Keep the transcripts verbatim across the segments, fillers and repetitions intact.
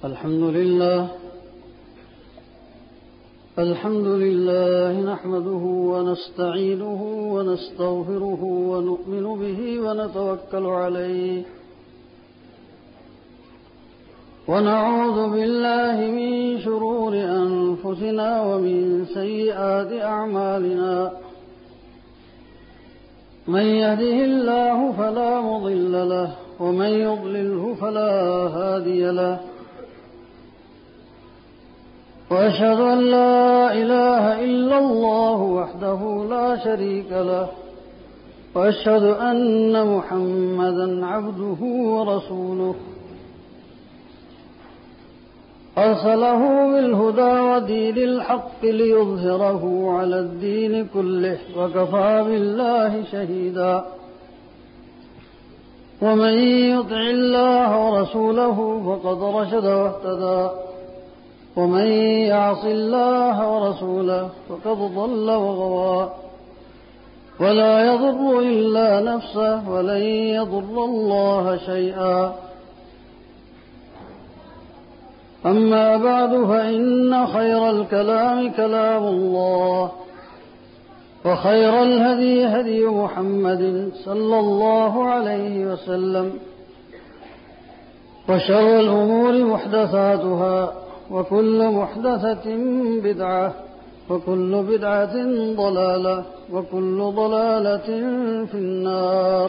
الحمد لله الحمد لله نحمده ونستعينه ونستغفره ونؤمن به ونتوكل عليه ونعوذ بالله من شرور أنفسنا ومن سيئات أعمالنا من يهده الله فلا مضل له ومن يضلله فلا هادي له وأشهد أن لا إله إلا الله وحده لا شريك له وأشهد أن محمدا عبده ورسوله أرسله بالهدى ودين الحق ليظهره على الدين كله وكفى بالله شهيدا ومن يطع الله ورسوله فقد رشد واهتدى ومن يعص الله ورسوله فقد ضل وغوى ولا يضر إلا نفسه ولن يضر الله شيئا أما بعد فإن خير الكلام كلام الله وخير الهدي هدي محمد صلى الله عليه وسلم وشر الأمور محدثاتها وكل محدثة بدعة وكل بدعة ضلالة وكل ضلالة في النار.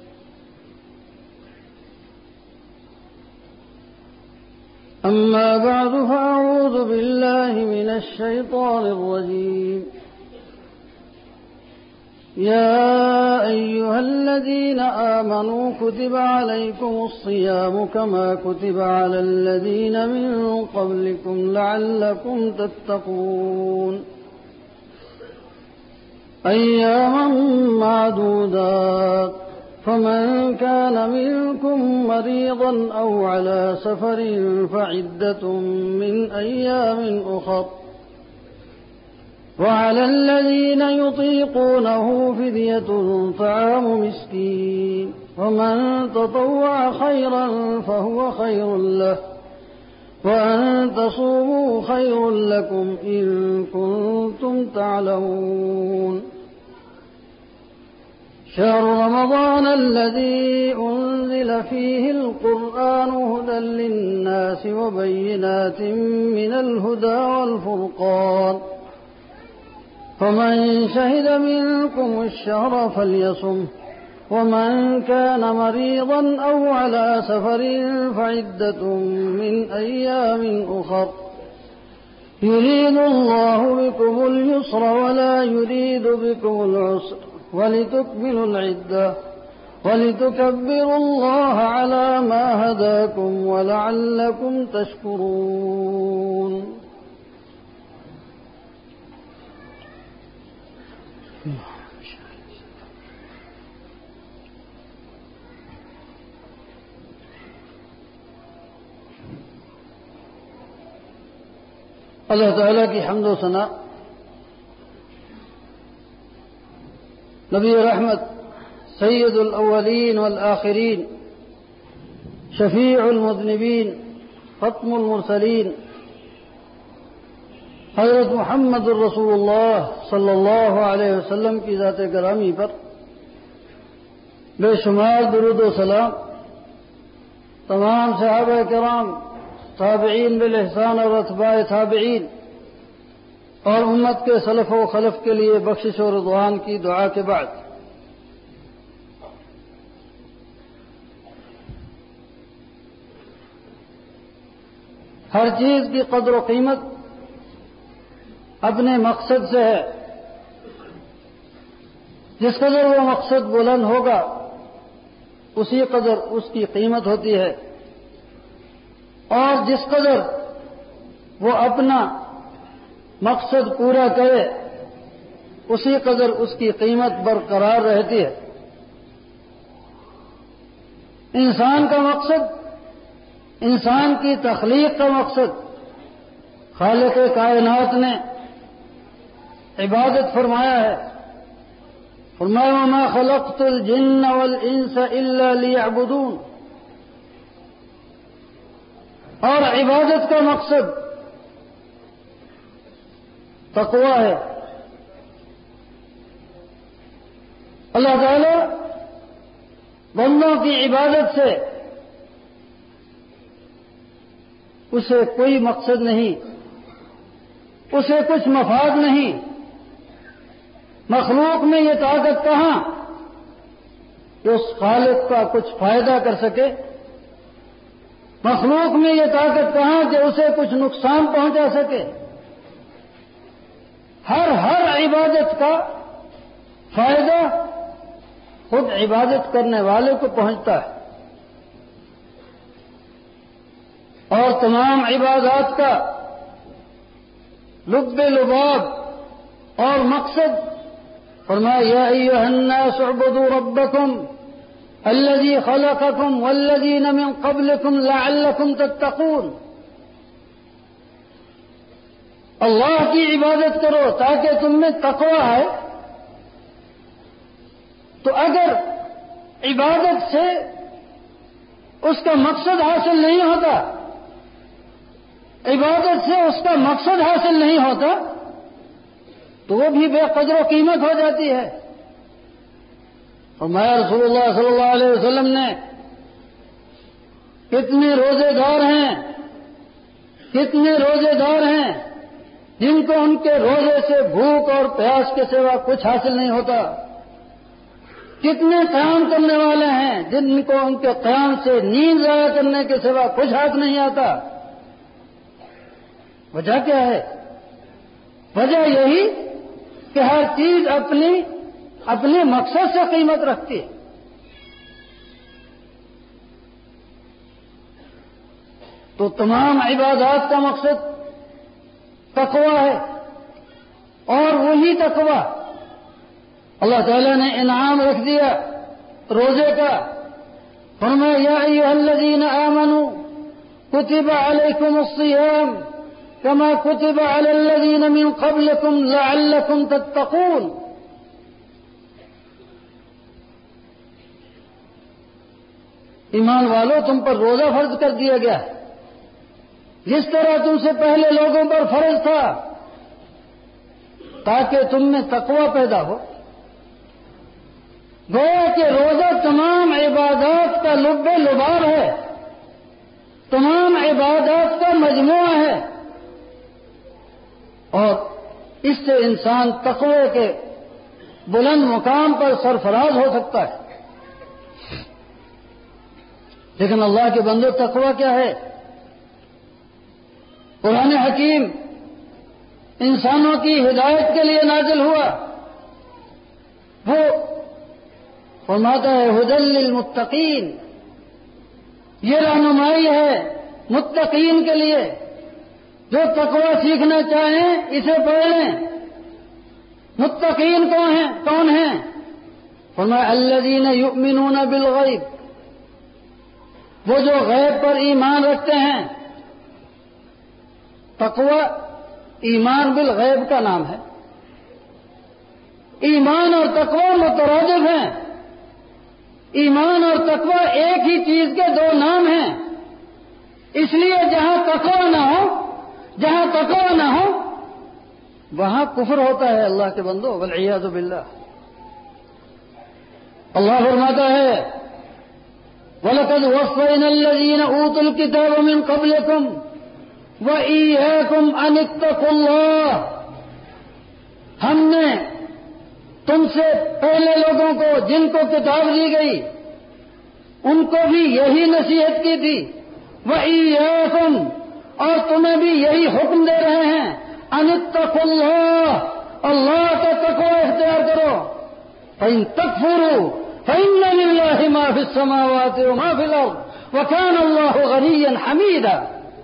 أما بعد فأعوذ بالله من الشيطان الرجيم. يا أيها الذين آمنوا كتب عليكم الصيام كما كتب على الذين من قبلكم لعلكم تتقون أياما معدودات فمن كان منكم مريضا أو على سفر فعدة من أيام أخر وعلى الذين يطيقونه فدية طعام مسكين ومن تطوع خيرا فهو خير له وأن تصوموا خير لكم إن كنتم تعلمون. شهر رمضان الذي أنزل فيه القرآن هدى للناس وبينات من الهدى والفرقان فمن شهد منكم الشهر فليصم ومن كان مريضا أو على سفر فعدة من أيام أخر يريد الله بكم اليسر ولا يريد بكم العسر ولتكملوا العدة ولتكبروا الله على ما هداكم ولعلكم تشكرون. اللہ تعالیٰ کی حمد و ثنا نبی رحمت سید الاولین والآخرین شفیع المذنبین ختم المرسلین حضرت محمد الرسول اللہ صلی اللہ علیہ وسلم کی ذات گرامی پر بے شمار درود و سلام، تمام صحابہ کرام، تابعین بالاحسان اور اتباع تابعین اور امت کے سلف و خلف کے لیے بخشش و رضوان کی دعا کے بعد ہر چیز کی قدر و قیمت اپنے مقصد سے ہے. جس قدر وہ مقصد بلند ہوگا اسی قدر اس کی قیمت ہوتی ہے، اور جس قدر وہ اپنا مقصد پورا کرے اسی قدر اس کی قیمت برقرار رہتی ہے. انسان کا مقصد، انسان کی تخلیق کا مقصد خالق کائنات نے عبادت فرمایا ہے. فرمایا وما خلقت الجن والانس الا ليعبدون. اور عبادت کا مقصد تقوی ہے. اللہ تعالی بندوں کی عبادت سے اسے کوئی مقصد نہیں، اسے کچھ مفاد نہیں. مخلوق میں یہ طاقت کہاں کہ اس خالق کا کچھ فائدہ کر سکے؟ مخلوق میں یہ طاقت کہاں کہ اسے کچھ نقصان پہنچا سکے؟ ہر ہر عبادت کا فائدہ خود عبادت کرنے والے کو پہنچتا ہے. اور تمام عبادات کا لب لباب اور مقصد فرمایا یا ایھا الناس اعبدوا ربکم الذی خلقکم والذین من قبلکم لعلکم تتقون. اللہ کی عبادت کرو تاکہ تم میں تقوی ہے. تو اگر عبادت سے اس کا مقصد حاصل نہیں ہوتا، عبادت سے اس کا مقصد حاصل نہیں ہوتا تو وہ بھی بے قدر و قیمت ہو جاتی ہے. اور میں رسول اللہ صلی اللہ علیہ وسلم نے کتنے روزے دار ہیں کتنے روزے دار ہیں جن کو ان کے روزے سے بھوک اور پیاس کے سوا کچھ حاصل نہیں ہوتا. کتنے قیام کرنے والے ہیں جن کو ان کے قیام سے نیند ضائع کرنے کے سوا کچھ ہاتھ نہیں آتا. وجہ کیا ہے؟ وجہ یہی کہ ہر چیز اپنی اپنے مقصد سے قیمت رکھتی ہے. تو تمام عبادات کا مقصد تقوی ہے، اور وہی تقوی اللہ تعالیٰ نے انعام رکھ دیا روزے کا. فرمایا یا ایھا الذین آمنوا کتب علیکم الصیام کما کتب علی الذین من قبلکم لعلکم تتقون. ایمان والو، تم پر روزہ فرض کر دیا گیا ہے جس طرح تم سے پہلے لوگوں پر فرض تھا، تاکہ تم میں تقوی پیدا ہو. گویا کہ روزہ تمام عبادات کا لب لباب ہے، تمام عبادات کا مجموعہ ہے، اور اس سے انسان تقوی کے بلند مقام پر سرفراز ہو سکتا ہے. لیکن اللہ کے بندو، تقوی کیا ہے؟ قرآن حکیم انسانوں کی ہدایت کے لیے نازل ہوا. وہ فرماتا ہے ھدی للمتقین، یہ رہنمائی ہے متقین کے لیے. جو تقوی سیکھنا چاہیں اسے پڑھ لیں. متقین کون ہیں کون ہیں فرمایا الذین یؤمنون بالغیب، وہ جو غیب پر ایمان رکھتے ہیں. تقوی ایمان بالغیب کا نام ہے. ایمان اور تقوی مترادف ہیں. ایمان اور تقوی ایک ہی چیز کے دو نام ہیں. اس لیے جہاں تقوی نہ ہو جہاں تقوی نہ ہو وہاں کفر ہوتا ہے. اللہ کے بندو، والعیاذ باللہ. اللہ فرماتا ہے وَلَقَدْ وَصَّيْنَا الَّذِينَ أُوتُوا الْكِتَابَ مِنْ قَبْلِكُمْ وَإِيَّاكُمْ أَنِ اتَّقُوا اللَّهَ. ہم نے تم سے پہلے لوگوں کو جن کو کتاب دی گئی ان کو بھی یہی نصیحت کی تھی. وَإِيَّاكُمْ، اور تمہیں بھی یہی حکم دے رہے ہیں ان اتقوا اللہ، اللہ کا تقوی اختیار کرو. فَإِن تَكْفُرُوا فَإِنَّ لِلَّهِ مَا فِي السَّمَاوَاتِ وَمَا فِي الْأَرْضِ وَكَانَ اللَّهُ غَنِيًّا حَمِيدًا.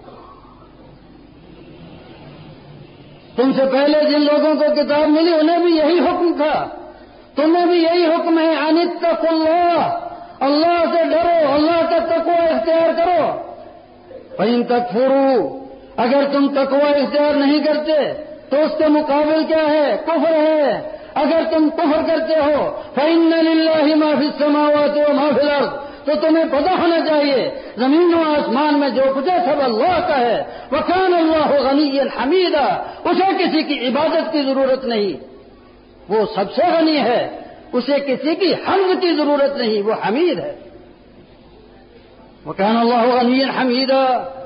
تم سے پہلے جن لوگوں کو کتاب ملی انہیں بھی یہی حکم تھا، تمہیں بھی یہی حکم ہے ان اتقوا اللہ، اللہ سے ڈرو، اللہ کا تقوی اختیار کرو. فَإِن تَكْفُرُوا، اگر تم تقوی اختیار نہیں کرتے تو اس کے مقابل کیا ہے؟ کفر ہے. اگر تم کفر کرتے ہو فَإِنَّ لِلَّهِ مَا فِي السَّمَاوَاتِ وَمَا فِي الْأَرْضِ، تو تمہیں پتہ ہونا چاہیے زمین و آسمان میں جو کچھ ہے سب اللہ کا ہے. وَكَانَ اللَّهُ غَنِيًّا حَمِيدًا. اسے کسی کی عبادت کی ضرورت نہیں، وہ سب سے غنی ہے، اسے کسی کی حمد کی ضرورت نہیں، وہ حمید ہے. وَكَانَ اللَّهُ غَنِيًّا حَمِيدًا.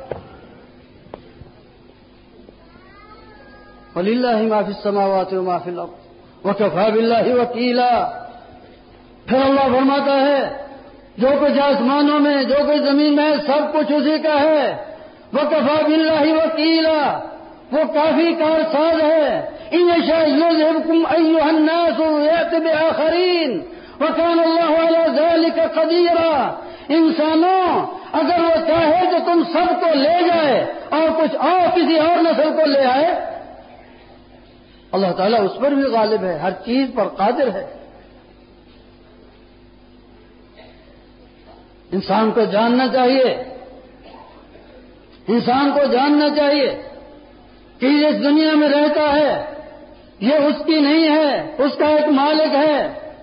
وَلِلَّهِ مَا فِي السَّمَاوَاتِ وَمَا فِي الْأَرْضِ وَكَفَى بِاللَّهِ وَكِيلًا. پھر اللہ فرماتا ہے جو کچھ آسمانوں میں جو کچھ زمین میں سب کچھ اسی کا ہے. وَكَفَى بِاللَّهِ وَكِيلًا. وہ کافی کارساز ہے. إِن يَشَأْ يُذْهِبْكُمْ أَيُّهَا النَّاسُ وَيَأْتِ بِآخَرِينَ وَكَانَ اللَّهُ عَلَى ذَلِكَ قَدِيرًا. انسانوں اگر وہ چاہے تو تم سب کو لے جائے اور کچھ اور کسی اور نسل کو لے آئے. اللہ تعالیٰ اس پر بھی غالب ہے، ہر چیز پر قادر ہے. انسان کو جاننا چاہیے انسان کو جاننا چاہیے کہ اس دنیا میں رہتا ہے یہ اس کی نہیں ہے، اس کا ایک مالک ہے.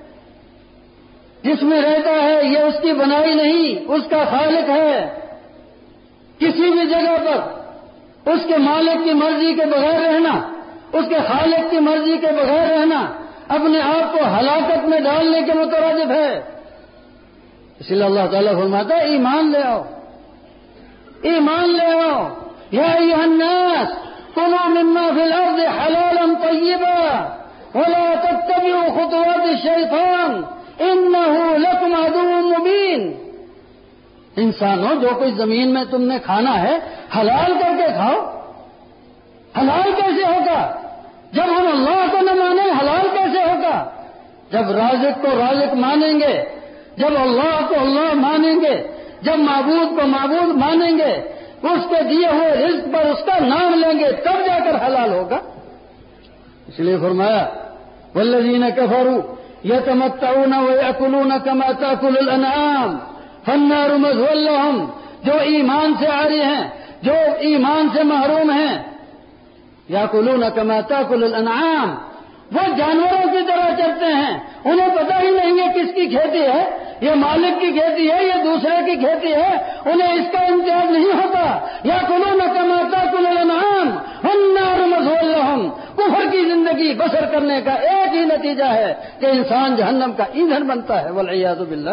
جس میں رہتا ہے یہ اس کی بنائی نہیں، اس کا خالق ہے. کسی بھی جگہ پر اس کے مالک کی مرضی کے بغیر رہنا، اس کے خالق کی مرضی کے بغیر رہنا اپنے آپ کو ہلاکت میں ڈالنے کے مترادف ہے. اس لیے اللہ تعالیٰ فرماتا ہے ایمان لے آؤ، ایمان لے آؤ. یا ایھا الناس کلوا مما فی الارض حلالا طیبا ولا تتبعوا خطوات الشیطان انہ لکم عدو مبین. انسانوں جو کچھ زمین میں تم نے کھانا ہے حلال کر کے کھاؤ. حلال کیسے ہوگا جب ہم اللہ کو نہ مانیں؟ حلال کیسے ہوگا جب رازق کو رازق مانیں گے، جب اللہ کو اللہ مانیں گے، جب معبود کو معبود مانیں گے، اس کے دیے ہوئے رزق پر اس کا نام لیں گے، تب جا کر حلال ہوگا. اس لیے فرمایا والذین کفروا یتمتعون ویأکلون کما تأکل الانعام فالنار مثوی لہم. جو ایمان سے عاری ہیں، جو ایمان سے محروم ہیں، یاکلون کما تأکل الانعام، وہ جانوروں کی طرح چلتے ہیں. انہیں پتہ ہی نہیں ہے کس کی کھیتی ہے، یہ مالک کی کھیتی ہے یا دوسرے کی کھیتی ہے، انہیں اس کا امتیاز نہیں ہوتا. یاکلون کما تأکل الانعام والنار مثوی لہم. کفر کی زندگی بسر کرنے کا ایک ہی نتیجہ ہے کہ انسان جہنم کا ایندھن بنتا ہے والعیاذ باللہ.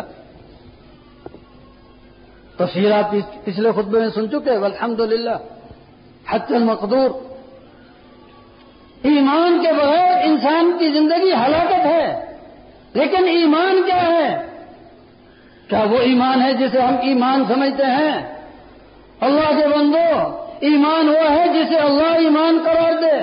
تفصیلات پچھلے خطبے میں سن چکے والحمدللہ. حق المقدور. ایمان کے بغیر انسان کی زندگی ہلاکت ہے. لیکن ایمان کیا ہے؟ کیا وہ ایمان ہے جسے ہم ایمان سمجھتے ہیں؟ اللہ کے بندو، ایمان وہ ہے جسے اللہ ایمان قرار دے.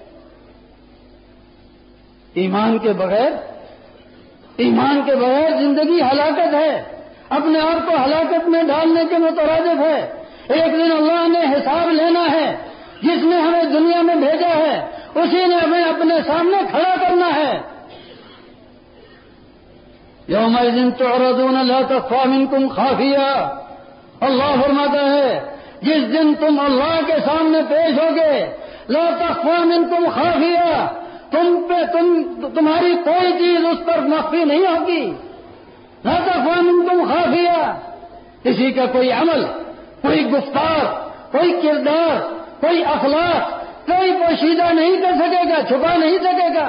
ایمان کے بغیر ایمان کے بغیر زندگی ہلاکت ہے، اپنے آپ کو ہلاکت میں ڈالنے کے مترادف ہے. ایک دن اللہ نے حساب لینا ہے. جس نے ہمیں دنیا میں بھیجا ہے اسی نے ہمیں اپنے سامنے کھڑا کرنا ہے. یومئذ تعرضون لا تخفى منکم خافیہ. اللہ فرماتا ہے جس دن تم اللہ کے سامنے پیش ہوگے لا تخفى منکم خافیہ، تم پہ تم تمہاری کوئی چیز اس پر مخفی نہیں ہوگی. لا تخفى منکم خافیہ. کسی کا کوئی عمل، کوئی گفتار، کوئی کردار، کوئی اخلاق کوئی پوشیدہ نہیں کر سکے گا، چھپا نہیں سکے گا.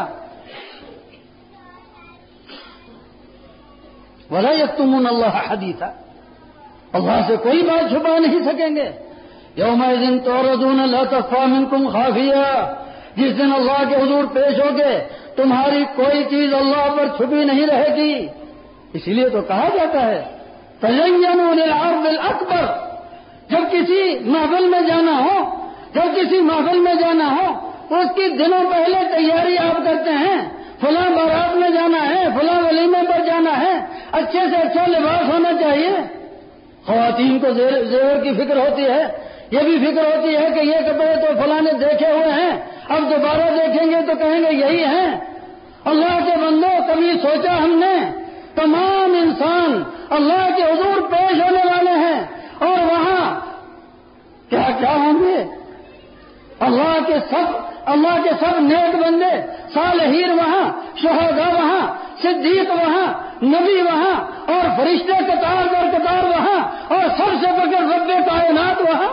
ولا یکتمون اللہ حدیثا. اللہ سے کوئی بات چھپا نہیں سکیں گے. یومئذ تعرضون لا تخفى منکم خافیہ. جس دن اللہ کے حضور پیش ہوگے تمہاری کوئی چیز اللہ پر چھپی نہیں رہے گی. اسی لیے تو کہا جاتا ہے تزینوا للعرض الاکبر. جب کسی محفل میں جانا ہو جب کسی محفل میں جانا ہو اس کی دنوں پہلے تیاری آپ کرتے ہیں. فلاں بارات میں جانا ہے، فلاں ولیمے پر جانا ہے، اچھے سے اچھا لباس ہونا چاہیے. خواتین کو زیور کی فکر ہوتی ہے، یہ بھی فکر ہوتی ہے کہ یہ کپڑے تو فلاں نے دیکھے ہوئے ہیں، اب دوبارہ دیکھیں گے تو کہیں گے یہی ہیں. اللہ کے بندوں، کبھی سوچا ہم نے تمام انسان اللہ کے حضور پیش ہونے والے ہیں اور وہاں کیا کیا ہوں گے؟ اللہ کے سب اللہ کے سب نیک بندے، صالحین وہاں، شہداء وہاں، صدیق وہاں، نبی وہاں، اور فرشتے قطار در قطار وہاں، اور سب سے بغیر رب کائنات وہاں.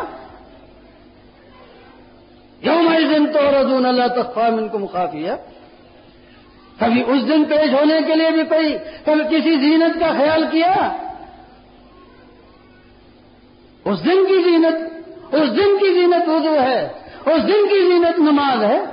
یومئذ تعرضون لا تخفی منکم خافیہ. کبھی اس دن پیش ہونے کے لیے بھی کوئی کبھی کسی زینت کا خیال کیا؟ اس دن کی زینت اس دن کی زینت وضو ہے، اس دن کی زینت نماز ہے.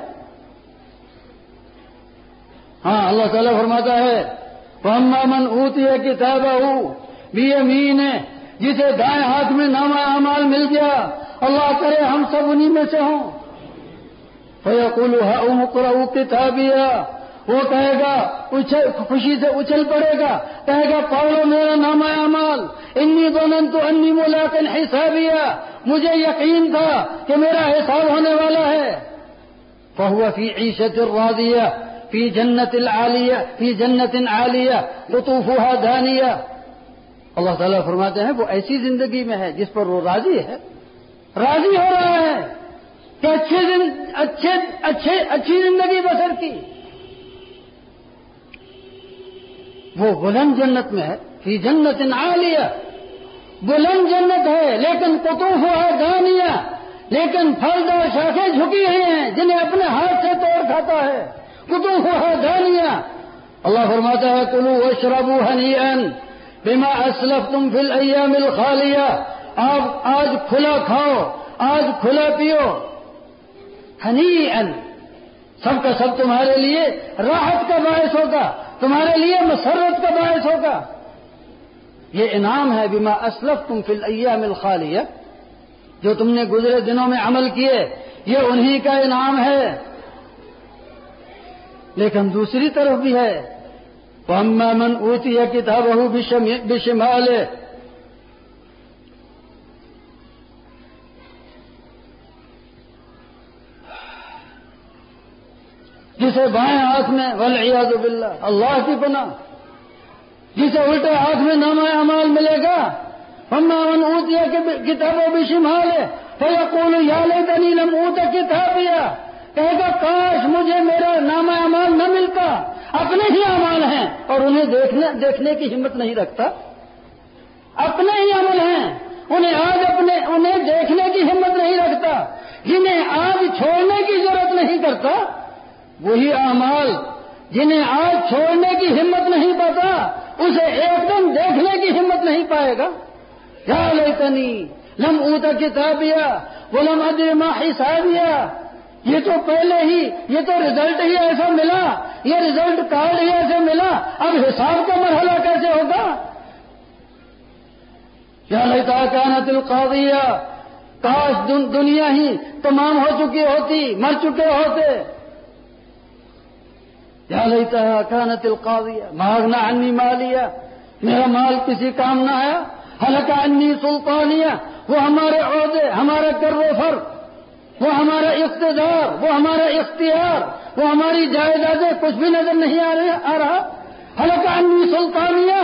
ہاں اللہ تعالیٰ فرماتا ہے وَأَمَّا مَنْ أُوتِيَ كِتَابَهُ بِيَمِينِهِ، جسے دائیں ہاتھ میں نامہ اعمال مل گیا، اللہ کرے ہم سب انہی میں سے ہوں. فَيَقُولُ هَؤُمُ اقْرَءُوا كِتَابِيَهْ، وہ کہے گا خوشی سے اچھل پڑے گا، کہے گا پڑھو میرا نامہ اعمال. انی ظننت انی ملاق حسابیہ، مجھے یقین تھا کہ میرا حساب ہونے والا ہے. فهو فی عیشۃ راضیہ فی جنت العالیہ فی جنت عالیہ قطوفها دانیہ. اللہ تعالیٰ فرماتے ہیں وہ ایسی زندگی میں ہے جس پر وہ راضی ہے، راضی ہو رہا ہے کہ اچھے اچھے اچھے اچھی زندگی بسر کی. وہ بلند جنت میں ہے، فی جنت عالیہ، بلند جنت ہے، لیکن قطوفها دانیہ، لیکن پھلدار شاخیں جھکی ہوئی ہیں جنہیں اپنے ہاتھ سے توڑ کھاتا ہے. قطوفها دانیہ. اللہ فرماتا ہے کلوا واشربوا ہنیئا بما اسلفتم فی الایام الخالیہ. آپ آج کھلا کھاؤ، آج کھلا پیو. ہنیئا، سب کا سب تمہارے لیے راحت کا باعث ہوگا، تمہارے لیے مسرت کا باعث ہوگا. یہ انعام ہے بما اسلفتم فی الایام الخالیہ، جو تم نے گزرے دنوں میں عمل کیے، یہ انہی کا انعام ہے. لیکن دوسری طرف بھی ہے وَأَمَّا مَنْ أُوتِيَ كِتَابَهُ بِشِمَالِهِ، جسے بائیں ہاتھ میں والعیاذ باللہ، اللہ کی پناہ، جسے الٹے ہاتھ میں نامہ اعمال ملے گا. وَأَمَّا مَنْ أُوتِيَ كِتَابَهُ بِشِمَالِهِ فَيَقُولُ يَا لَيْتَنِي لَمْ أُوتَ كِتَابِيَهْ، کہے گا کاش مجھے میرا نامہ اعمال نہ ملتا. اپنے ہی اعمال ہیں اور انہیں دیکھنے دیکھنے کی ہمت نہیں رکھتا. اپنے ہی عمل ہیں، انہیں آج اپنے انہیں دیکھنے کی ہمت نہیں رکھتا. جنہیں آج چھوڑنے کی ضرورت نہیں کرتا، وہی اعمال جنہیں آج چھوڑنے کی ہمت نہیں پاتا، اسے ایک دم دیکھنے کی ہمت نہیں پائے گا. یا لیتنی لم اوت کتابیہ ولم ادر ما حسابیہ. یہ تو پہلے ہی یہ تو رزلٹ ہی ایسا ملا، یہ رزلٹ کارڈ ہی ایسے ملا، اب حساب کا مرحلہ کیسے ہوگا. یا لیتہا کانت القاضیہ، کاش دنیا ہی تمام ہو چکی ہوتی، مر چکے ہوتے. یا لیتہا کانت القاضیہ ما اغنی عنی مالیہ، میرا مال کسی کام نہ آیا. ہلک عنی سلطانیہ، وہ ہمارے عہدے، ہمارا کر و فر، وہ ہمارا اقتدار، وہ ہمارا اختیار، وہ ہماری جائیدادیں کچھ بھی نظر نہیں آ رہا. ہلک عنی سلطانیہ.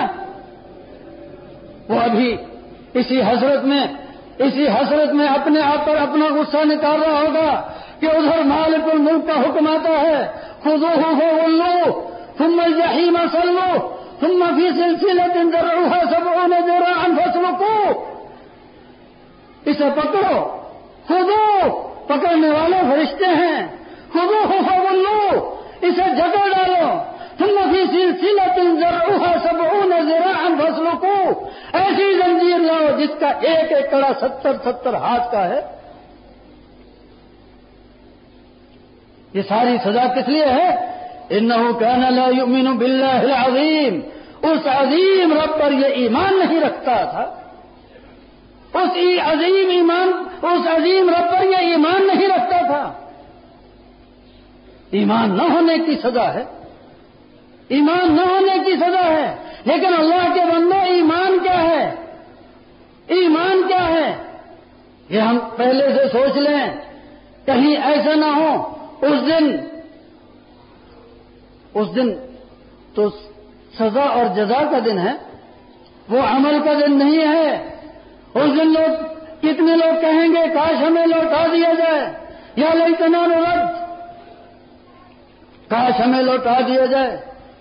وہ ابھی اسی حسرت میں اسی حسرت میں اپنے آپ پر اپنا غصہ نکال رہا ہوگا کہ ادھر مالک الملک کا حکم آتا ہے خذوہ فغلوہ ثم الجحیم صلوہ ثم فی سلسلۃ ذرعها سبعون ذراعا فاسلکوہ. اسے پکڑو، خذوہ، پکڑنے والے فرشتے ہیں. خذوہ فغلوہ، اسے جکڑ ڈالو. ثم فی سلسلۃ ذرعها سبعون ذراعا فاسلکوہ، ایسی زنجیر لاؤ جس کا ایک ایک کڑا ستر ستر ہاتھ کا ہے. یہ ساری سزا کس لیے ہے؟ انہ کان لا یؤمن باللہ العظیم، اس عظیم رب پر یہ ایمان نہیں رکھتا تھا. اس عظیم ایمان اس عظیم رب پر یہ ایمان نہیں رکھتا تھا. ایمان نہ ہونے کی سزا ہے، ایمان نہ ہونے کی سزا ہے. لیکن اللہ کے بندے ایمان کیا ہے؟ ایمان کیا ہے؟ یہ ہم پہلے سے سوچ لیں، کہیں ایسا نہ ہو اس دن اس دن تو سزا اور جزا کا دن ہے، وہ عمل کا دن نہیں ہے. اس دن لوگ کتنے لوگ کہیں گے کاش ہمیں لوٹا دیا جائے، یا لیتنا نرد کاش ہمیں لوٹا دیا جائے.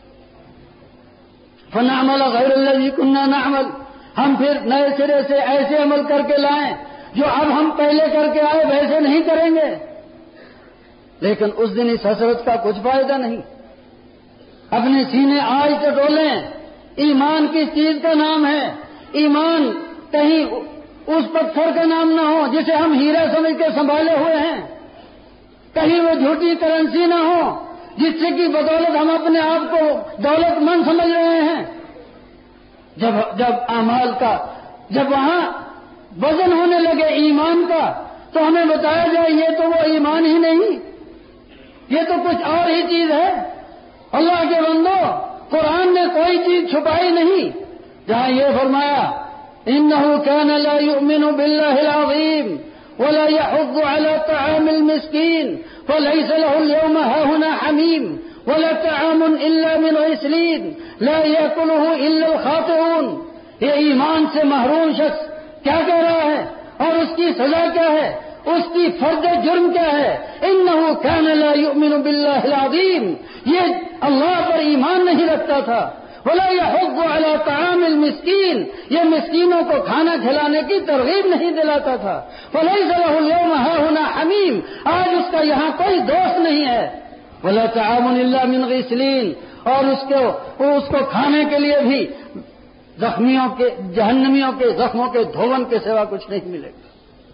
فنعمل غیر الذی کنا نعمل، ہم پھر نئے سرے سے ایسے عمل کر کے لائیں جو اب ہم پہلے کر کے آئے ویسے نہیں کریں گے. لیکن اس دن اس حسرت کا کچھ فائدہ نہیں. اپنے سینے آج ٹٹولیں. ایمان کس چیز کا نام ہے؟ ایمان کہیں اس پتھر کا نام نہ ہو جسے ہم ہیرا سمجھ کے سنبھالے ہوئے ہیں. کہیں وہ جھوٹی کرنسی نہ ہو جس سے کی بدولت ہم اپنے آپ کو دولت مند سمجھ رہے ہیں. جب جب اعمال کا جب وہاں وزن ہونے لگے ایمان کا تو ہمیں بتایا جائے یہ تو وہ ایمان ہی نہیں، یہ تو کچھ اور ہی چیز ہے. اللہ کے بندو، قرآن نے کوئی چیز چھپائی نہیں. جہاں یہ فرمایا انه كان لا يؤمن بالله العظيم ولا يحض على طعام المسكين فليس له اليوم هاهنا حميم ولا طعام الا من غسلين لا ياكله الا الخاطئون. یہ ایمان سے محروم شخص کیا کہہ رہا ہے اور اس کی سزا کیا ہے، اس کی فرد جرم کیا ہے؟ انه كان لا يؤمن بالله العظيم، یہ اللہ پر ایمان نہیں رکھتا تھا. ولا يحض على طعام المسكين، یہ مسکینوں کو کھانا کھلانے کی ترغیب نہیں دلاتا تھا. فليس له اليوم هاهنا حميم، آج اس کا یہاں کوئی دوست نہیں ہے. ولا طعام الا من غسلين، اور اس کو اس کو کھانے کے لیے بھی زخمیوں کے جہنمیوں کے زخموں کے دھون کے سوا کچھ نہیں ملے گا.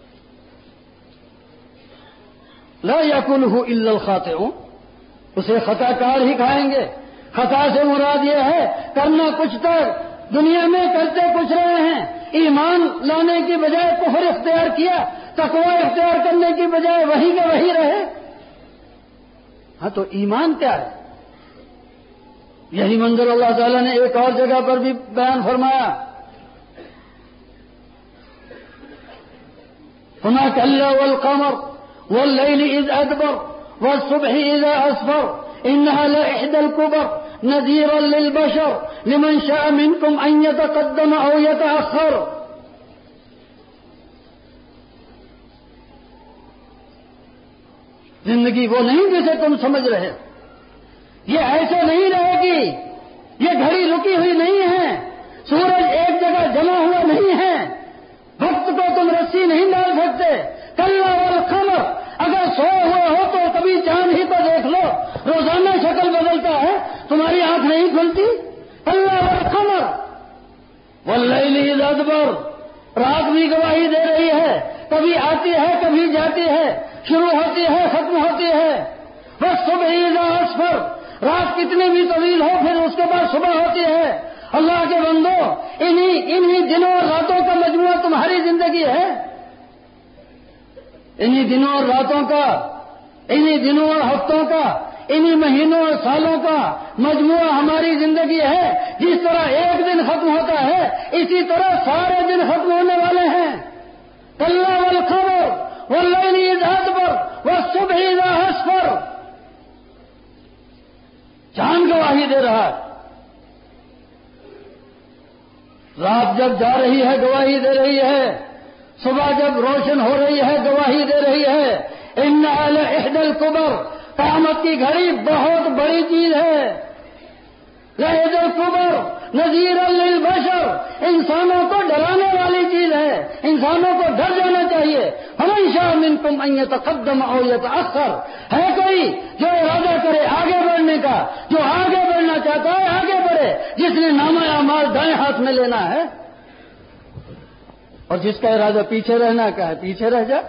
لا يأكله الا الخاطئون، اسے خطا کار ہی کھائیں گے. خطا سے مراد یہ ہے کرنا کچھ تک دنیا میں کرتے کچھ رہے ہیں، ایمان لانے کی بجائے کفر اختیار کیا، تقوی اختیار کرنے کی بجائے وہی کے وہی رہے. ہاں تو ایمان کیا ہے؟ یہی منظر اللہ تعالیٰ نے ایک اور جگہ پر بھی بیان فرمایا. فما كلا والقمر والليل إذ أدبر والصبح إذا أسفر إنها لإحدى الكبر نذيرا للبشر لمن شاء منكم أن يتقدم أو يتأخر. زندگی وہ نہیں جسے تم سمجھ رہے، یہ ایسے نہیں رہے گی، یہ گھڑی رکی ہوئی نہیں ہے، سورج ایک جگہ جمع ہوا نہیں ہے، وقت کو تم رسی نہیں ڈال سکتے. کلا والقمر، اگر سوئے ہوئے ہو تو کبھی چاند ہی تو دیکھ لو، روزانہ شکل بدلتا ہے، تمہاری آنکھ نہیں کھلتی. کلا والقمر واللیل اذ ادبر، رات بھی گواہی دے رہی ہے، کبھی آتی ہے کبھی جاتی ہے، شروع ہوتی ہے ختم ہوتی ہے. والصبح اذا اسفر، رات کتنی بھی طویل ہو پھر اس کے بعد صبح ہوتی ہے. اللہ کے بندو، انہی انہی دنوں اور راتوں کا مجموعہ تمہاری زندگی ہے. انہی دنوں اور راتوں کا، انہی دنوں اور ہفتوں کا، انہی مہینوں اور سالوں کا مجموعہ ہماری زندگی ہے. جس طرح ایک دن ختم ہوتا ہے اسی طرح سارے دن ختم ہونے والے ہیں. کلا والقمر واللیل اذ ادبر والصبح اذا اسفر، چاند گواہی دے رہا ہے. رات جب جا رہی ہے گواہی دے رہی ہے، صبح جب روشن ہو رہی ہے گواہی دے رہی ہے. انہا لإحدى الكبر، قیامت کی گھڑی بہت بڑی چیز ہے. لإحدى الكبر نذیرا للبشر، انسانوں کو ڈرانے والی چیز ہے، انسانوں کو ڈر جانا چاہیے. فمن شاء منکم ان يتقدم او يتأخر، ہے کوئی جو ارادہ کرے آگے بڑھنے کا، جو آگے بڑھنا چاہتا ہے آگے بڑھے، جس نے نامہ اعمال دائیں ہاتھ میں لینا ہے، اور جس کا ارادہ پیچھے رہنا کا ہے پیچھے رہ جائے.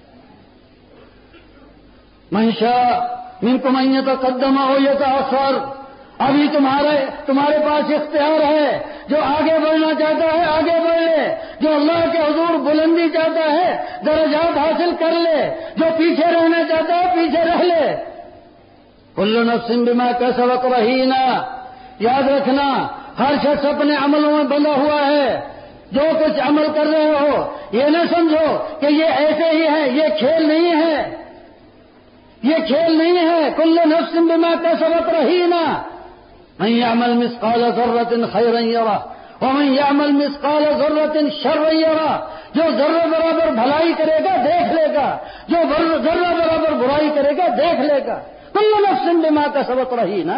من شاء منکم ان يتقدم او يتأخر، ابھی تمہارے تمہارے پاس اختیار ہے. جو آگے بڑھنا چاہتا ہے آگے بڑھ لے، جو اللہ کے حضور بلندی چاہتا ہے درجات حاصل کر لے، جو پیچھے رہنا چاہتا ہے پیچھے رہ لے. کل نفس بما کسبت رہینہ، یاد رکھنا ہر شخص اپنے عملوں میں بندھا ہوا ہے. جو کچھ عمل کر رہے ہو یہ نہ سمجھو کہ یہ ایسے ہی ہے، یہ کھیل نہیں ہے، یہ کھیل نہیں ہے. کل نفس بما کسبت رہینہ، من يعمل مثقال ذرة خيرا يره ومن يعمل مثقال ذرة شرا يره، جو ذرہ برابر بھلائی کرے گا دیکھ لے گا، جو ذرہ برابر برائی کرے گا دیکھ لے گا. کل نفس بما کسبت رہین،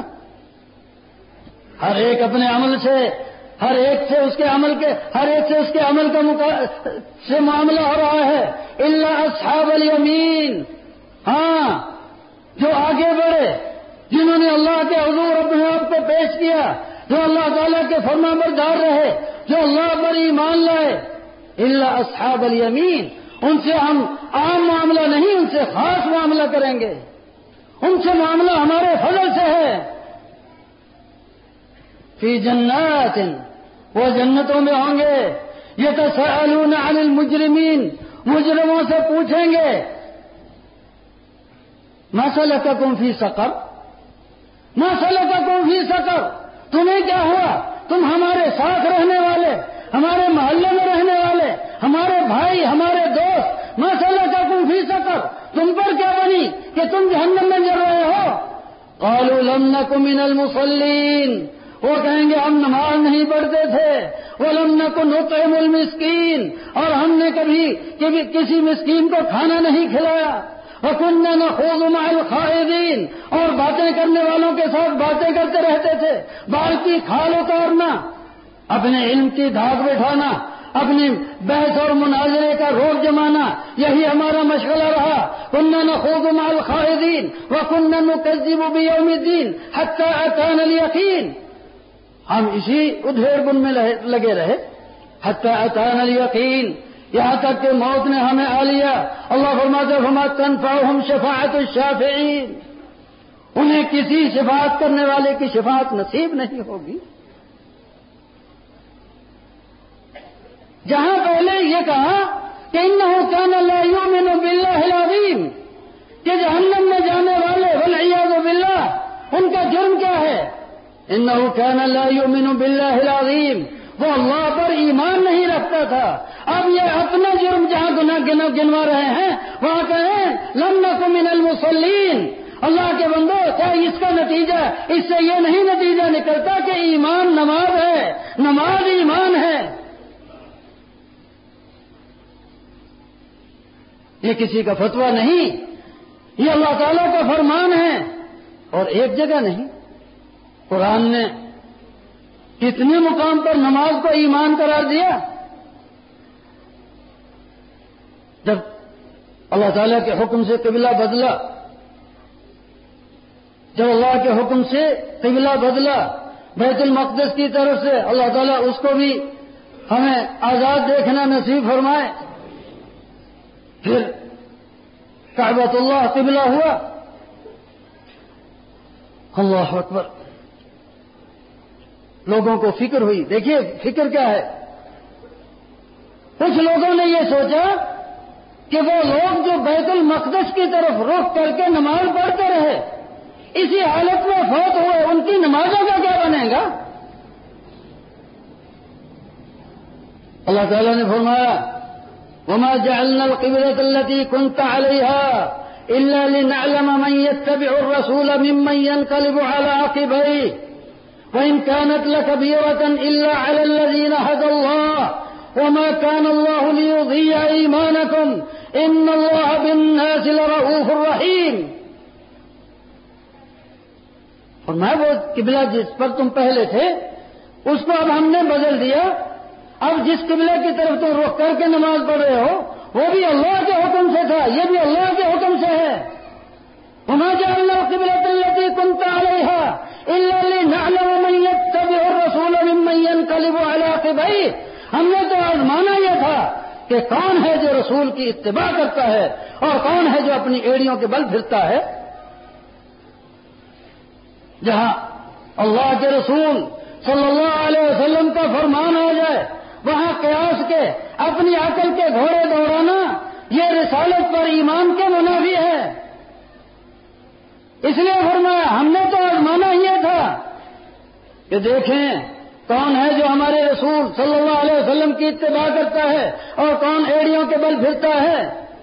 ہر ایک اپنے عمل سے، ہر ایک سے اس کے عمل کے ہر ایک سے اس کے عمل کا مقا... سے معاملہ ہو رہا ہے، الا اصحاب الیمین، ہاں جو آگے بڑھے، جنہوں نے اللہ کے حضور اپنے آپ کو پیش کیا، جو اللہ تعالیٰ کے فرما بردار رہے، جو اللہ پر ایمان لائے، الا اصحاب الیمین، ان سے ہم عام معاملہ نہیں، ان سے خاص معاملہ کریں گے، ان سے معاملہ ہمارے فضل سے ہے۔ فی جنات، وہ جنتوں میں ہوں گے، یتساءلون عن المجرمین، مجرموں سے پوچھیں گے ما سلککم فی سقر، ما سلککم فی سقر، تمہیں کیا ہوا، تم ہمارے ساتھ رہنے والے، ہمارے محلے میں رہنے والے، ہمارے بھائی، ہمارے دوست، ما سلککم فی سقر، تم پر کیا بنی کہ تم جہنم میں جل رہے ہو؟ قالوا لم نک من المصلین، وہ کہیں گے ہم نماز نہیں پڑھتے تھے، وَلَمْ نَكُ نُطْعِمُ الْمِسْكِينَ، اور ہم نے کبھی کبھی کسی مسکین کو کھانا نہیں کھلایا، وَكُنَّا نَخُوضُ مَعَ الْخَائِضِينَ، اور باتیں کرنے والوں کے ساتھ باتیں کرتے رہتے تھے، بال کی کھال اتارنا، اپنے علم کی دھاک بٹھانا، اپنی بحث اور مناظرے کا روک جمانا، یہی ہمارا مشغلہ رہا۔ كُنَّا نَخُوضُ مَعَ الْخَائِضِينَ وَكُنَّا نُكَذِّبُ بِيَوْمِ الدِّينِ حَتَّى أَتَانَا الْيَقِينُ، ہم اسی ادھیڑ بن میں لگے رہے، حتی اتانا الیقین، یہاں تک کہ موت نے ہمیں آ لیا۔ اللہ فرماتے فما تنفعہم شفاعت الشافعین، انہیں کسی شفاعت کرنے والے کی شفاعت نصیب نہیں ہوگی۔ جہاں پہلے یہ کہا کہ انہ کان لا یؤمن باللہ العظیم، کہ جہنم میں جانے والے والعیاذ باللہ ان کا جرم کیا ہے؟ انه كان لا يؤمن بالله العظیم، وہ اللہ پر ایمان نہیں رکھتا تھا۔ اب یہ اپنا جرم جہاں گناہ گنا گنوا رہے ہیں، وہاں کہیں لم نک من المصلین، اللہ کے بندو کیا اس کا نتیجہ، اس سے یہ نہیں نتیجہ نکلتا کہ ایمان نماز ہے، نماز ایمان ہے۔ یہ کسی کا فتویٰ نہیں، یہ اللہ تعالیٰ کا فرمان ہے، اور ایک جگہ نہیں، قرآن نے کتنے مقام پر نماز کو ایمان قرار دیا۔ جب اللہ تعالیٰ کے حکم سے قبلہ بدلا، جب اللہ کے حکم سے قبلہ بدلا بیت المقدس کی طرف سے، اللہ تعالیٰ اس کو بھی ہمیں آزاد دیکھنا نصیب فرمائے، پھر کعبۃ اللہ قبلہ ہوا۔ اللہ اکبر، لوگوں کو فکر ہوئی۔ دیکھیے فکر کیا ہے، کچھ لوگوں نے یہ سوچا کہ وہ لوگ جو بیت المقدس کی طرف رخ کر کے نماز پڑھتے رہے، اسی حالت میں فوت ہوئے، ان کی نمازوں کا کیا بنے گا؟ اللہ تعالیٰ نے فرمایا وَمَا جَعَلْنَا الْقِبْلَةَ الَّتِي كُنْتَ عَلَيْهَا إِلَّا لِنَعْلَمَ مَنْ يَتَّبِعُ الرَّسُولَ مِمَّنْ يَنْقَلِبُ عَلَى عَقِبَيْهِ وَإِنْ كَانَتْ لَكَبِيرَةً إِلَّا عَلَى الَّذِينَ هَدَى اللَّهُ وَمَا كَانَ اللَّهُ لِيُضِيعَ إِيمَانَكُمْ إِنَّ اللَّهَ بِالنَّاسِ لَرَءُوفٌ رَحِيمٌ۔ اور میں وہ قبلہ جس پر تم پہلے تھے اس کو اب ہم نے بدل دیا، اب جس قبلے کی طرف تم رخ کر کے نماز پڑھ رہے ہو وہ بھی اللہ کے حکم سے تھا، یہ بھی اللہ کے حکم سے ہے۔ وَمَا جَعَلْنَا الْقِبْلَةَ الَّتِي كُنْتَ عَلَيْهَا إِلَّا لِنَعْلَمَ مَنْ يَتَّبِعُ الرَّسُولَ مِمَّنْ يَنْقَلِبُ عَلَى عَقِبَيْهِ، ہم نے تو آزمانا یہ تھا کہ کون ہے جو رسول کی اتباع کرتا ہے اور کون ہے جو اپنی ایڑیوں کے بل پھرتا ہے۔ جہاں اللہ کے رسول صلی اللہ علیہ وسلم کا فرمان ہو جائے وہاں قیاس کے اپنی عقل کے گھوڑے دوڑانا یہ رسالت پر ایمان کے منافی ہے۔ اس لیے فرمایا ہم نے تو آزمانا یہ تھا کہ دیکھیں کون ہے جو ہمارے رسول صلی اللہ علیہ وسلم کی اتباع کرتا ہے اور کون ایڑیوں کے بل پھرتا ہے۔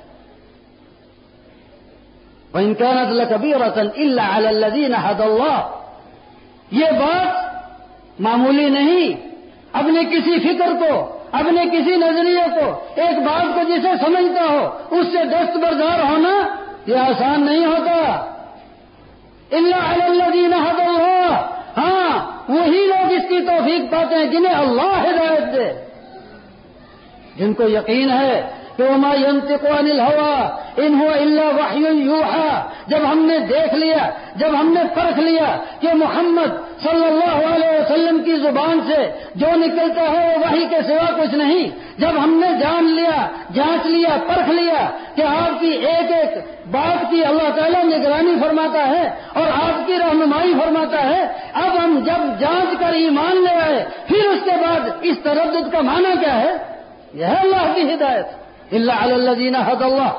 وَإِنْ كَانَتْ لَكَبِيرَةً إِلَّا عَلَى الَّذِينَ هَدَى اللَّهُ، یہ بات معمولی نہیں، اپنے کسی فکر کو، اپنے کسی نظریے کو، ایک بات کو جسے سمجھتا ہو اس سے دستبردار ہونا یہ آسان نہیں ہوتا۔ الا علی الذین ھدی اللہ، ہاں وہی لوگ اس کی توفیق پاتے ہیں جنہیں اللہ ہدایت دے، جن کو یقین ہے کہ وما ينطق عن الهوى ان هو الا وحی یوحى، جب ہم نے دیکھ لیا، جب ہم نے پرکھ لیا کہ محمد صلی اللہ علیہ وسلم کی زبان سے جو نکلتا ہے وہ وحی کے سوا کچھ نہیں، جب ہم نے جان لیا، جانچ لیا، پرکھ لیا کہ آپ کی ایک ایک بات کی اللہ تعالیٰ نگرانی فرماتا ہے اور آپ کی رہنمائی فرماتا ہے، اب ہم جب جانچ کر ایمان لے آئے پھر اس کے بعد اس تردد کا معنی کیا ہے؟ یہ ہے اللہ کی ہدایت، الا علی الذین ھدی اللہ۔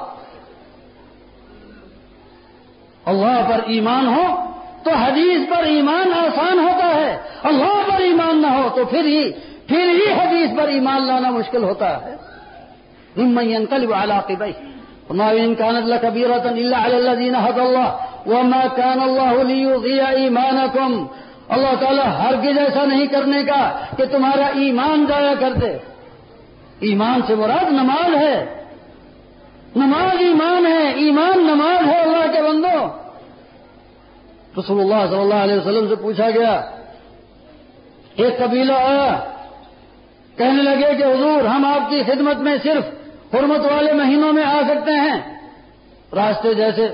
اللہ پر ایمان ہو تو حدیث پر ایمان آسان ہوتا ہے، اللہ پر ایمان نہ ہو تو پھر ہی پھر ہی حدیث پر ایمان لانا مشکل ہوتا ہے۔ ممن ينقلب على عقبيه وما إن كانت لكبيرة إلا على الذين هدى الله وما كان الله ليضيع إيمانكم، اللہ تعالیٰ ہرگز ایسا نہیں کرنے کا کہ تمہارا ایمان ضائع کر دے۔ ایمان سے مراد نماز ہے، نماز ایمان ہے، ایمان نماز ہے اللہ کے بندو۔ رسول اللہ صلی اللہ علیہ وسلم سے پوچھا گیا، ایک قبیلہ آیا، کہنے لگے کہ حضور ہم آپ کی خدمت میں صرف حرمت والے مہینوں میں آ سکتے ہیں، راستے جیسے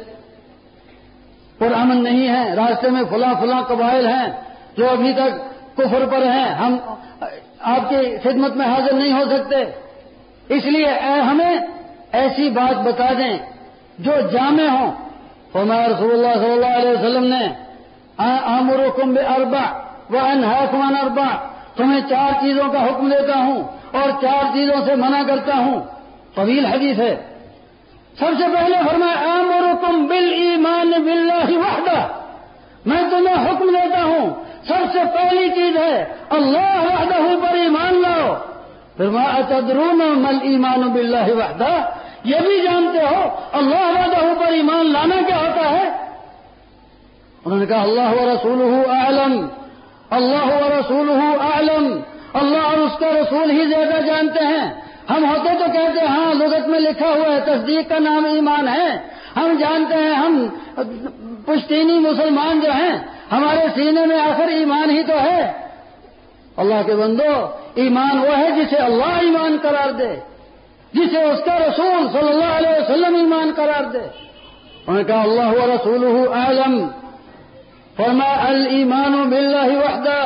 پرامن نہیں ہیں، راستے میں فلاں فلاں قبائل ہیں جو ابھی تک کفر پر ہیں، ہم آپ کی خدمت میں حاضر نہیں ہو سکتے، اس لیے ہمیں ایسی بات بتا دیں جو جامع ہوں۔ فرمایا رسول اللہ صلی اللہ علیہ وسلم نے، آمرکم باربع وانہاکم عن اربع، تمہیں چار چیزوں کا حکم دیتا ہوں اور چار چیزوں سے منع کرتا ہوں۔ طویل حدیث ہے۔ سب سے پہلے فرمایا آمرکم بالایمان باللہ وحدہ، میں تمہیں حکم دیتا ہوں سب سے پہلی چیز ہے اللہ وحدہ پر ایمان لاؤ۔ فرمایا اتدرون ما الایمان باللہ وحدہ، یہ بھی جانتے ہو اللہ وحدہ پر ایمان لانا کیا ہوتا ہے؟ انہوں نے کہا اللہ ورسولہ اعلم، اللہ ورسولہ اعلم، اللہ اور اس کا رسول ہی زیادہ جانتے ہیں۔ ہم ہوتے تو کہتے ہیں ہاں لغت میں لکھا ہوا ہے، تصدیق کا نام ایمان ہے، ہم جانتے ہیں، ہم پشتینی مسلمان جو ہیں ہمارے سینے میں آخر ایمان ہی تو ہے۔ اللہ کے بندو، ایمان وہ ہے جسے اللہ ایمان قرار دے، جسے اس کا رسول صلی اللہ علیہ وسلم ایمان قرار دے۔ انہوں نے کہا اللہ ورسولہ اعلم، فرمایا الایمان باللہ وحدہ،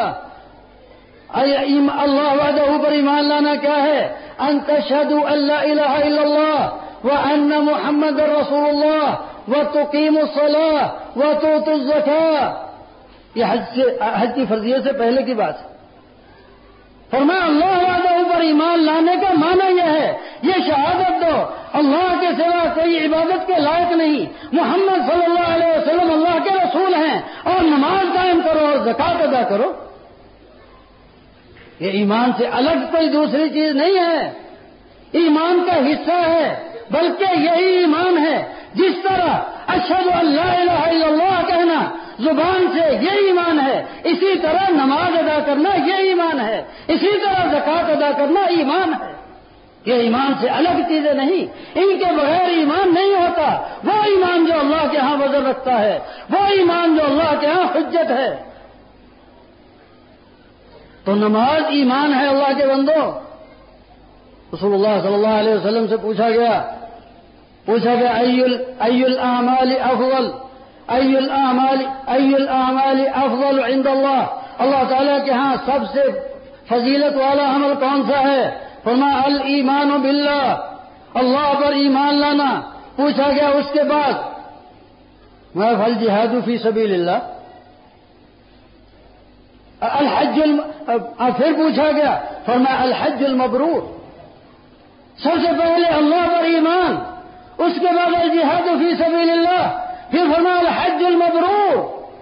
اللہ وحدہ پر ایمان لانا کیا ہے؟ ان تشہدوا ان لا الہ الا اللہ وان محمد رسول اللہ وتقیموا الصلاۃ وتؤتوا الزکاۃ، یہ حج سے حج کی فرضیت سے پہلے کی بات ہے۔ فرمایا اللہ وحدہ پر ایمان لانے کا معنی یہ ہے، یہ شہادت دو اللہ کے سوا کوئی عبادت کے لائق نہیں، محمد صلی اللہ علیہ وسلم اللہ کے رسول ہیں، اور نماز قائم کرو اور زکوٰۃ ادا کرو۔ یہ ایمان سے الگ کوئی دوسری چیز نہیں ہے، ایمان کا حصہ ہے، بلکہ یہی ایمان ہے۔ جس طرح اشہد ان لا الہ الا اللہ کہنا زبان سے یہ ایمان ہے، اسی طرح نماز ادا کرنا یہ ایمان ہے، اسی طرح زکوٰۃ ادا کرنا ایمان ہے۔ یہ ایمان سے الگ چیزیں نہیں، ان کے بغیر ایمان نہیں ہوتا۔ وہ ایمان جو اللہ کے ہاں وزن رکھتا ہے، وہ ایمان جو اللہ کے ہاں حجت ہے۔ تو نماز ایمان ہے اللہ کے بندو۔ رسول اللہ صلی اللہ علیہ وسلم سے پوچھا گیا پوچھا گیا ای الاعمال افضل ای الاعمال ای الاعمال افضل عند اللہ، اللہ تعالیٰ کے ہاں سب سے فضیلت والا عمل کون سا ہے؟ فرمایا الایمان باللہ، اللہ پر ایمان لانا۔ پوچھا گیا اس کے بعد ما فالجہاد فی سبیل اللہ، الحج الم... پھر پوچھا گیا فرمایا الحج المبرور، سب سے پہلے اللہ پر ایمان، اس کے بعد الجہاد فی سبیل اللہ، پھر فرمایا الحج المبرور۔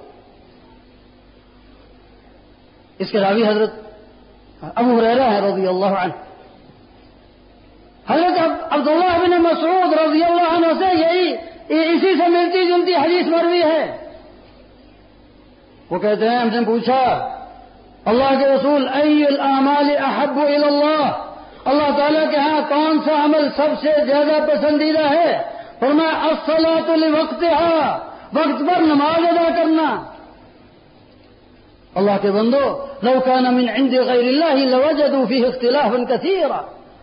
اس کے راوی حضرت ابو ہریرہ ہے رضی اللہ عنہ۔ حضرت عبداللہ بن مسعود رضی اللہ عنہ سے یہی اسی سے ملتی جلتی حدیث مروی ہے۔ وہ کہتے ہیں ہم نے پوچھا اللہ کے رسول ای الاعمال احب الی اللہ، اللہ تعالیٰ کے ہاں کون سا عمل سب سے زیادہ پسندیدہ ہے؟ فرمایا الصلاۃ لوقتها وقت پر نماز ادا کرنا. اللہ کے بندو لو كان من عند غیر اللہ لوجدوا فیہ اختلافا کثیرا.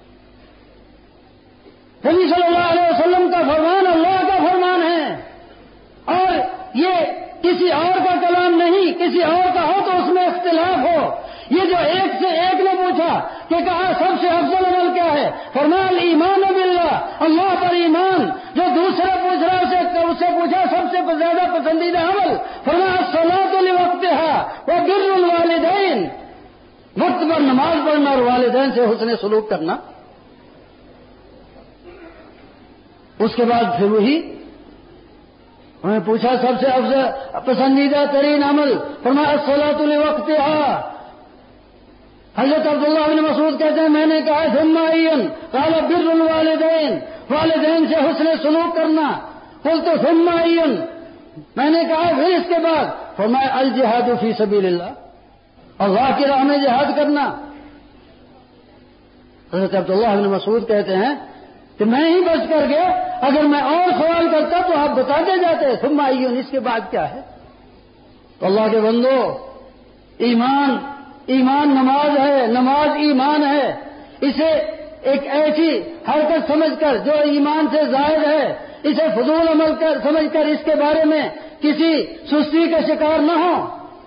نبی صلی اللہ علیہ وسلم کا فرمان اللہ کا فرمان ہے اور یہ کسی اور کا کلام نہیں. کسی اور کا ہو تو اس میں اختلاف ہو. یہ جو ایک سے ایک نے پوچھا کہ کہا سب سے افضل عمل کیا ہے؟ فرمان ایمان باللہ، اللہ پر ایمان. جو دوسرا پوچھ رہا ہے اس سے پوچھا سب سے زیادہ پسندیدہ عمل، فرمایا الصلاۃ لوقتها وبر الوالدین، وقت پر نماز پڑھنا اور والدین سے حسن سلوک کرنا. اس کے بعد پھر وہی انہوں نے پوچھا سب سے افضل پسندیدہ ترین عمل، فرمایا الصلاۃ لوقتها. حضرت عبداللہ بن مسعود کہتے ہیں میں نے کہا ثم عین قال بر الوالدین، والدین سے حسن سلوک کرنا. قلت ثم عین، میں نے کہا پھر اس کے بعد؟ فرمایا الجہاد فی سبیل اللہ، اللہ کی راہ میں جہاد کرنا. حضرت عبداللہ بن مسعود کہتے ہیں کہ میں ہی بچ کر گیا، اگر میں اور سوال کرتا تو آپ بتاتے جاتے. ثم عین، اس کے بعد کیا ہے؟ تو اللہ کے بندو، ایمان ایمان نماز ہے، نماز ایمان ہے. اسے ایک ایسی حرکت سمجھ کر جو ایمان سے زائد ہے، اسے فضول عمل کر سمجھ کر اس کے بارے میں کسی سستی کا شکار نہ ہو.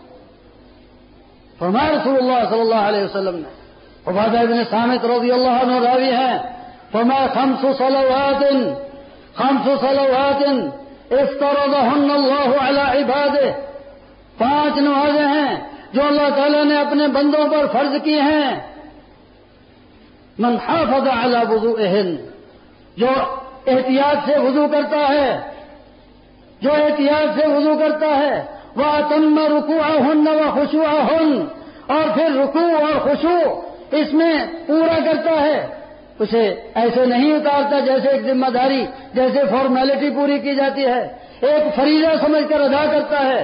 فرمایا رسول اللہ صلی اللہ علیہ وسلم نے، عبادہ بن صامت رضی اللہ عنہ راوی ہیں، فرمایا خمس صلوات خمس صلوات افترضهن اللہ علی عباده، پانچ نمازیں ہیں جو اللہ تعالیٰ نے اپنے بندوں پر فرض کی ہیں. من حافظ علی وضوئہن، جو احتیاط سے وضو کرتا ہے، جو احتیاط سے وضو کرتا ہے، وَأَتَمَّ رُكُوعَهُنَّ وَخُشُوعَهُنَّ، اور پھر رکوع اور خشوع اس میں پورا کرتا ہے. اسے ایسے نہیں اتارتا جیسے ایک ذمہ داری، جیسے فارمیلٹی پوری کی جاتی ہے، ایک فریضہ سمجھ کر ادا کرتا ہے.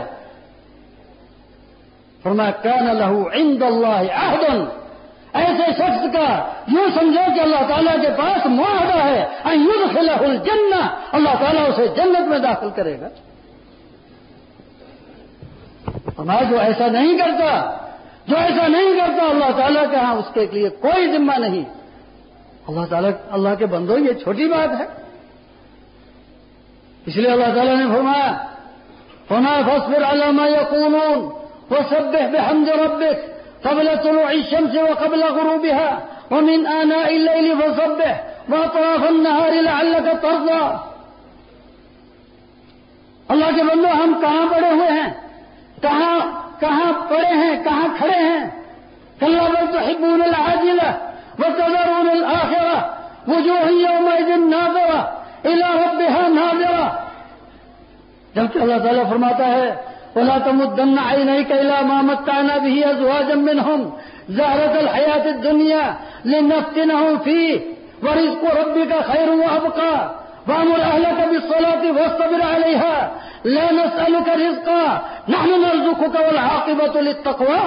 فرمایا کان لہ عند اللہ عہد، ایسے شخص کا یوں سمجھو کہ اللہ تعالیٰ کے پاس معاہدہ ہے ان یدخلہ الجنہ، اللہ تعالیٰ اسے جنت میں داخل کرے گا. فرمایا جو ایسا نہیں کرتا جو ایسا نہیں کرتا اللہ تعالیٰ کے ہاں اس کے لیے کوئی ذمہ نہیں. اللہ تعالیٰ اللہ کے بندوں یہ چھوٹی بات ہے. اس لیے اللہ تعالیٰ نے فرمایا فرمایا فاصبر علی ما یقولون وسبح بحمد ربک قبل طلوع الشمس وقبل غروبها ومن آناء الليل فسبح وأطراف النهار لعلك ترضى. اللہ کے بندو ہم کہاں پڑے ہوئے ہیں، کہاں کہاں پڑے ہیں، کہاں کھڑے ہیں. کلا بل تحبون العاجلة وتذرون الآخرة وجوه يومئذ ناظرة إلى ربها ناظرة. جبکہ اللہ تعالیٰ فرماتا ہے وَلَا تَمُدَّنَّ عَيْنَيْكَ إِلَىٰ مَا مَتَّعْنَا بِهِ أَزْوَاجًا مِّنْهُمْ زَهْرَةَ الْحَيَاةِ الدُّنْيَا لِنَفْتِنَهُمْ فِيهِ وَرِزْقُ رَبِّكَ خَيْرٌ وَأَبْقَىٰ وَأْمُرْ أَهْلَكَ بِالصَّلَاةِ وَاصْطَبِرْ عَلَيْهَا لَا نَسْأَلُكَ رِزْقًا نَحْنُ نَرْزُقُكَ وَالْعَاقِبَةُ لِلتَّقْوَىٰ.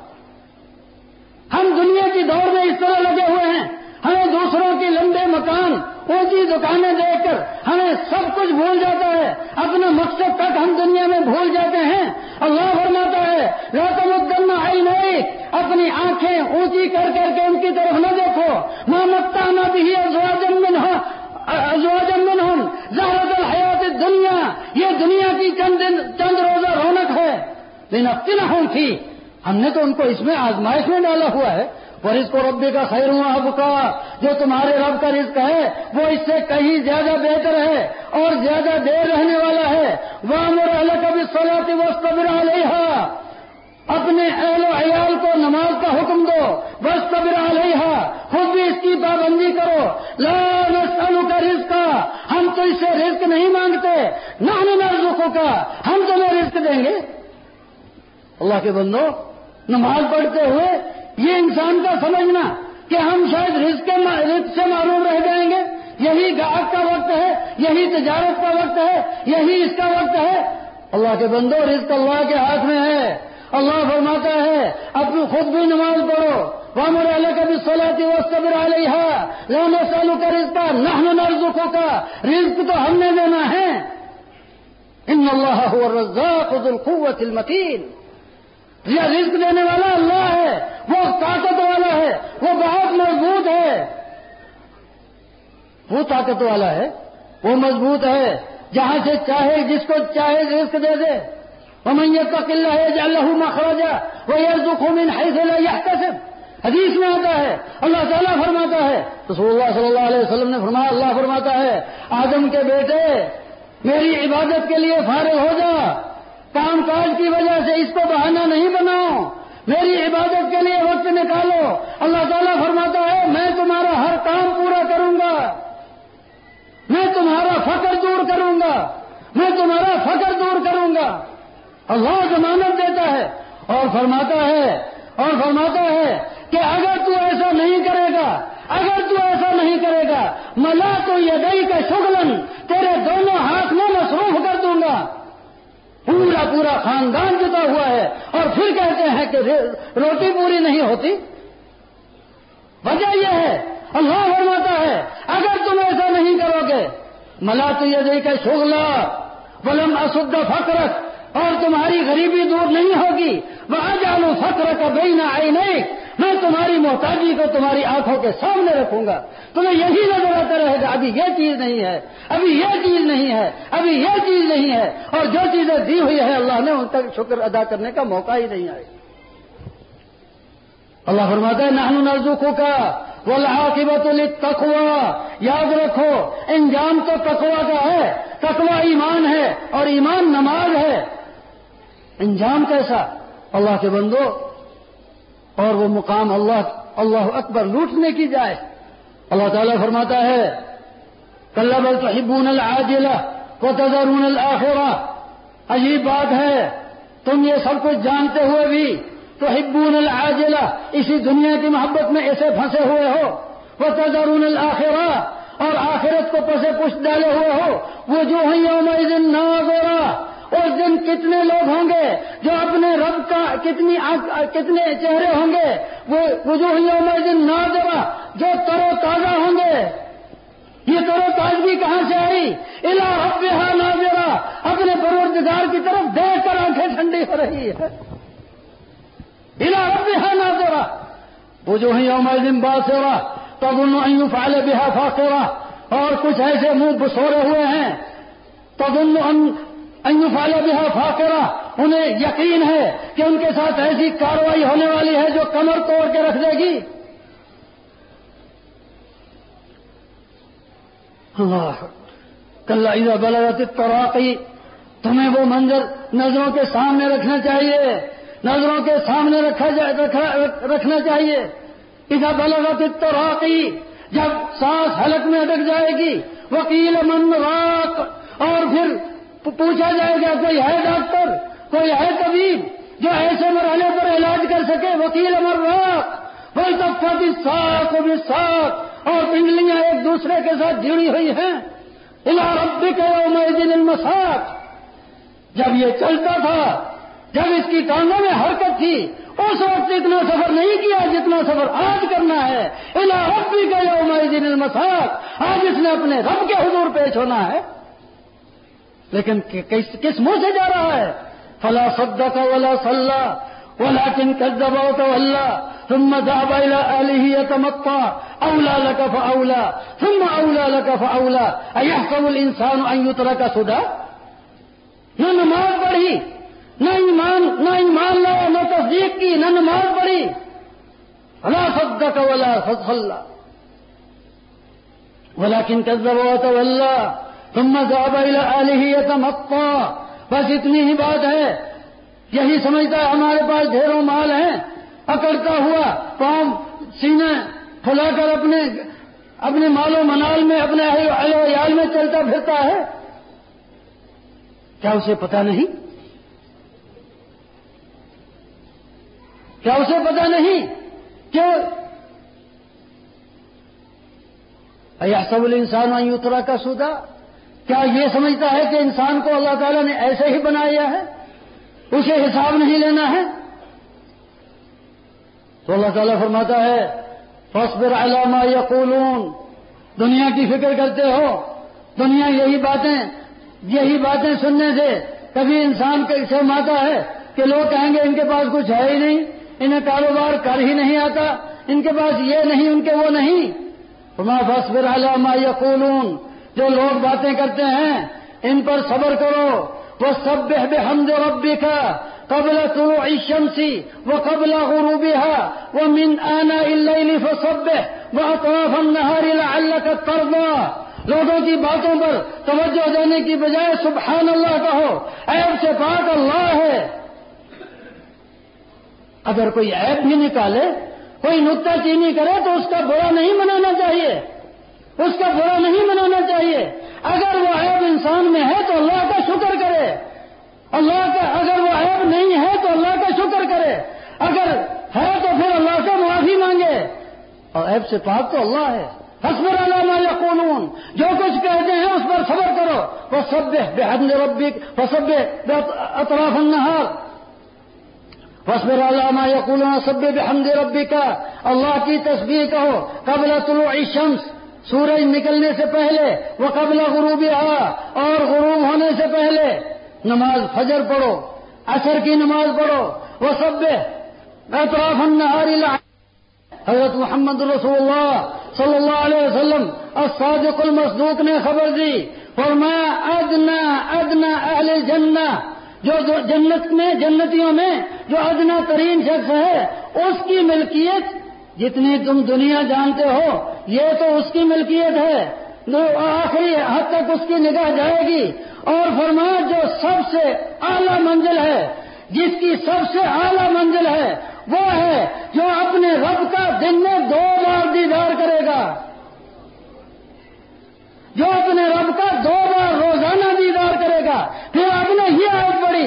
ہم دنیا کی دوڑ میں اس طرح لگے ہوئے ہیں، ہمیں دوسروں کے لمبے مکان، اونچی دکانیں دیکھ کر ہمیں سب کچھ بھول جاتا ہے، اپنا مقصد تک ہم دنیا میں بھول جاتے ہیں. اللہ فرماتا ہے لا تمدن عینیک، اپنی آنکھیں اونچی کر کر کے ان کی طرف نہ دیکھو. ما متعنا به ازواجا منها ازواجا منهم زہرۃ الحیات الدنیا، یہ دنیا کی چند چند روزہ رونق ہے. لنفتنہم فیہ، ہم نے تو ان کو اس میں آزمائش میں ڈالا ہوا ہے. ورزق ربک خیر وابقیٰ، جو تمہارے رب کا رزق ہے وہ اس سے کہیں زیادہ بہتر ہے اور زیادہ دیر رہنے والا ہے. وامر اہلک بالصلاۃ واصطبر علیہا، اپنے اہل و عیال کو نماز کا حکم دو. واصطبر علیہا، خود بھی اس کی پابندی کرو. لا نسألک رزقا، ہم تو اس سے رزق نہیں مانگتے. نحن نرزقک، ہم تمہیں رزق دیں گے. اللہ کے بندو، نماز پڑھتے ہوئے یہ انسان کا سمجھنا کہ ہم شاید رزق رزق سے معروم رہ جائیں گے، یہی گاہک کا وقت ہے، یہی تجارت کا وقت ہے، یہی اس کا وقت ہے. اللہ کے بندو، رزق اللہ کے ہاتھ میں ہے. اللہ فرماتا ہے اپنی خود بھی نماز پڑھو. وامر اہلک بالصلاۃ واصطبر علیہا لا نسألک رزقا نحن نرزقک، رزق تو ہم نے دینا ہے. ان اللہ هو الرزاق ذو القوة المتین. یہ رزق دینے والا اللہ ہے، وہ طاقت والا ہے، وہ بہت مضبوط ہے. وہ طاقت والا ہے، وہ مضبوط ہے، جہاں سے چاہے جس کو چاہے رزق دے دے. ومن يتق الله يجعل له مخرجا ويرزقه من حيث لا يحتسب. حدیث میں آتا ہے، اللہ تعالیٰ فرماتا ہے، رسول اللہ صلی اللہ علیہ وسلم نے فرمایا، اللہ فرماتا ہے آدم کے بیٹے میری عبادت کے لیے فارغ ہو جا، کام کاج کی وجہ سے اس کو بہانہ نہیں بناؤ، میری عبادت کے لیے وقت نکالو. اللہ تعالیٰ فرماتا ہے میں تمہارا ہر کام پورا کروں گا، میں تمہارا فقر دور کروں گا، میں تمہارا فقر دور کروں گا. اللہ ضمانت دیتا ہے اور فرماتا ہے اور فرماتا ہے کہ اگر تو ایسا نہیں کرے گا، اگر تو ایسا نہیں کرے گا، ملا تو یدئی کا شغلن، تیرے دونوں ہاتھ میں مصروف کر دوں گا. پورا پورا خاندان جتا ہوا ہے اور پھر کہتے ہیں کہ روٹی پوری نہیں ہوتی. وجہ یہ ہے، اللہ فرماتا ہے اگر تم ایسا نہیں کرو گے، ملا تو یدئی کا شغلہ ولم اسد فقرک، اور تمہاری غریبی دور نہیں ہوگی. وَأَجْعَلُ فَقْرَكَ بَيْنَ عَيْنَيْكَ، میں تمہاری محتاجی کو تمہاری آنکھوں کے سامنے رکھوں گا. تمہیں یہی نظر آتا رہے گا ابھی یہ چیز نہیں ہے، ابھی یہ چیز نہیں ہے، ابھی یہ چیز نہیں ہے، اور جو چیزیں دی ہوئی ہے اللہ نے ان تک شکر ادا کرنے کا موقع ہی نہیں آئے. اللہ فرماتا ہے نحن نرزقک والعاقبۃ للتقوی. یاد رکھو انجام تو تقوی کا ہے، تقوی ایمان ہے اور ایمان نماز ہے. انجام کیسا؟ اللہ کے بندو، اور وہ مقام اللہ اللہ اکبر لوٹنے کی جائے. اللہ تعالیٰ فرماتا ہے کلا بل تحبون العاجلہ وتذرون الآخرہ. عجیب بات ہے، تم یہ سب کچھ جانتے ہوئے بھی تحبون العاجلہ، اسی دنیا کی محبت میں ایسے پھنسے ہوئے ہو. وتذرون الآخرہ، اور آخرت کو پسے پشت ڈالے ہوئے ہو. وجوہ یومئذ ناظرہ، اس دن کتنے لوگ ہوں گے جو اپنے رب کا کتنی کتنے چہرے ہوں گے، وہ وجوہ یومئذ ناظرہ، جو تر و تازہ ہوں گے. یہ تر و تازگی کہاں سے آئی؟ الی ربھا ناظرہ، اپنے پروردگار کی طرف دیکھ کر آنکھیں ٹھنڈی ہو رہی ہے. الی ربھا ناظرہ وجوہ یومئذ باسرہ تظن ان یفعل بها فاقرہ. اور کچھ ایسے منہ بسورے ہوئے ہیں تظن ان یفعل بها فاقرہ، انہیں یقین ہے کہ ان کے ساتھ ایسی کارروائی ہونے والی ہے جو کمر توڑ کے رکھ دے گی. اللہ کلا اذا بلغت التراقی، تمہیں وہ منظر نظروں کے سامنے رکھنا چاہیے، نظروں کے سامنے رکھا رکھنا چاہیے. اذا بلغت التراقی، جب سانس حلق میں اٹک جائے گی. وقیل من راق، اور پھر پوچھا جائے گا کوئی ہے ڈاکٹر، کوئی ہے طبیب جو ایسے مرحلے پر علاج کر سکے. وکیل من راق والتفت الساق بالساق، اور پنڈلیاں ایک دوسرے کے ساتھ جڑی ہوئی ہیں. الی ربک یومئذ المساق، جب یہ چلتا تھا، جب اس کی ٹانگوں میں حرکت تھی، اس وقت اتنا سفر نہیں کیا جتنا سفر آج کرنا ہے. الی ربک یومئذ المساق، آج اس نے اپنے رب کے حضور پیش ہونا ہے. لیکن کس, کس منہ سے جا رہا ہے؟ فلا صدق ولا صلى ولكن كذب وتولى ثم ذهب الى اهله يتمطى اولى لك فاولى ثم اولى لك فاولى ايحسب الانسان ان يترك سدى. نہ نماز پڑھی، نہ ایمان نہ ایمان لایا، نہ تصدیق کی، نہ نماز پڑھی. فلا صدق ولا صلى ولكن كذب وتولى ثم ذهب الى اهله يتمطى. بس اتنی ہی بات ہے، یہی سمجھتا ہے ہمارے پاس ڈھیروں مال ہیں، اکڑتا ہوا قوم سینے پھلا کر اپنے اپنے مال و منال میں، اپنے اہل و عیال میں چلتا پھرتا ہے. کیا اسے پتہ نہیں؟ کیا اسے پتہ نہیں کہ ایحسب الانسان ان یترک سدى؟ کیا یہ سمجھتا ہے کہ انسان کو اللہ تعالیٰ نے ایسے ہی بنایا ہے، اسے حساب نہیں لینا ہے؟ تو اللہ تعالیٰ فرماتا ہے فاصبر علی ما یقولون. دنیا کی فکر کرتے ہو، دنیا یہی باتیں یہی باتیں سننے سے کبھی انسان کو شرم آتا ہے کہ لوگ کہیں گے ان کے پاس کچھ ہے ہی نہیں، انہیں کاروبار کر ہی نہیں آتا، ان کے پاس یہ نہیں، ان کے وہ نہیں۔ فما فاصبر علی ما یقولون، جو لوگ باتیں کرتے ہیں ان پر صبر کرو۔ وسبح بحمد ربک قبل طلوع الشمس وقبل غروبها ومن آناء الليل فسبح وأطراف النهار لعلك ترضى۔ لوگوں کی باتوں پر توجہ دینے کی بجائے سبحان اللہ کہو، عیب سے پاک اللہ ہے۔ اگر کوئی عیب بھی نکالے، کوئی نکتہ چینی کرے تو اس کا برا نہیں منانا چاہیے، اس کا برا نہیں منانا چاہیے۔ اگر وہ عیب انسان میں ہے تو اللہ کا شکر کرے، اللہ کا اگر وہ عیب نہیں ہے تو اللہ کا شکر کرے، اگر ہے تو پھر اللہ سے معافی مانگے، اور عیب سے پاک تو اللہ ہے۔ فاصبر علی ما یقولون، جو کچھ کہتے ہیں اس پر صبر کرو۔ وسبح بحمد ربک وسبح باطراف النہار، فاصبر علی ما یقولون وسبح بحمد ربک، اللہ کی تسبیح کہو قبل طلوع الشمس، سورج نکلنے سے پہلے، وقبل غروبها، اور غروب ہونے سے پہلے۔ نماز فجر پڑھو، عصر کی نماز پڑھو، وسبح اطراف النہار لعلک۔ حضرت محمد رسول اللہ صلی اللہ علیہ وسلم الصادق المصدوق نے خبر دی، فرمایا ادنا ادنا اہل الجنہ، جو جنت میں جنتیوں میں جو ادنا ترین شخص ہے اس کی ملکیت جتنی تم دنیا جانتے ہو یہ تو اس کی ملکیت ہے، جو آخری حد تک اس کی نگاہ جائے گی۔ اور فرمایا جو سب سے اعلیٰ منزل ہے، جس کی سب سے اعلیٰ منزل ہے وہ ہے جو اپنے رب کا دن میں دو بار دیدار کرے گا، جو اپنے رب کا دو بار روزانہ دیدار کرے گا۔ پھر آپ نے ہی آیت پڑھی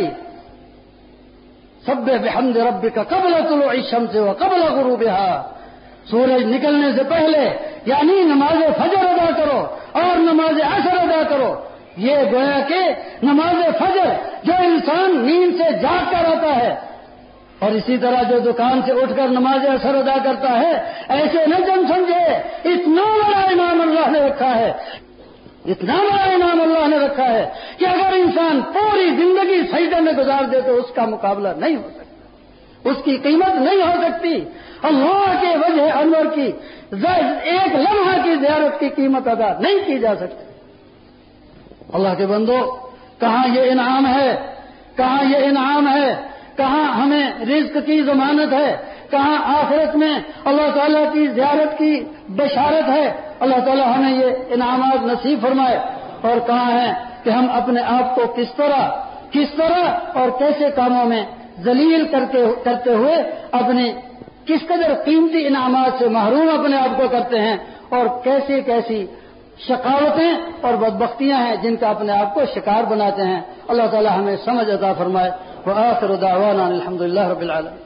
سبح بحمد ربک قبل طلوع الشمس وقبل غروبها، سورج نکلنے سے پہلے، یعنی نماز فجر ادا کرو اور نماز عصر ادا کرو۔ یہ گویا کہ نماز فجر جو انسان نیند سے جاگ کر آتا ہے، اور اسی طرح جو دکان سے اٹھ کر نماز عصر ادا کرتا ہے، ایسے نہ جن سمجھے اتنا بڑا انعام اللہ نے رکھا ہے، اتنا بڑا انعام اللہ نے رکھا ہے کہ اگر انسان پوری زندگی سجدے میں گزار دے تو اس کا مقابلہ نہیں ہو سکتا، اس کی قیمت نہیں ہو سکتی۔ اللہ کے وجہ انور کی ایک لمحہ کی زیارت کی قیمت ادا نہیں کی جا سکتی۔ اللہ کے بندو، کہاں یہ انعام ہے، کہاں یہ انعام ہے، کہاں ہمیں رزق کی ضمانت ہے، کہاں آخرت میں اللہ تعالیٰ کی زیارت کی بشارت ہے۔ اللہ تعالیٰ ہمیں یہ انعامات نصیب فرمائے، اور کہاں ہے کہ ہم اپنے آپ کو کس طرح کس طرح اور کیسے کاموں میں ذلیل کرتے کرتے ہوئے اپنے کس قدر قیمتی انعامات سے محروم اپنے آپ کو کرتے ہیں، اور کیسی کیسی شقاوتیں اور بدبختیاں ہیں جن کا اپنے آپ کو شکار بناتے ہیں۔ اللہ تعالی ہمیں سمجھ عطا فرمائے۔ وآخر دعوانا الحمد للہ رب العالمین۔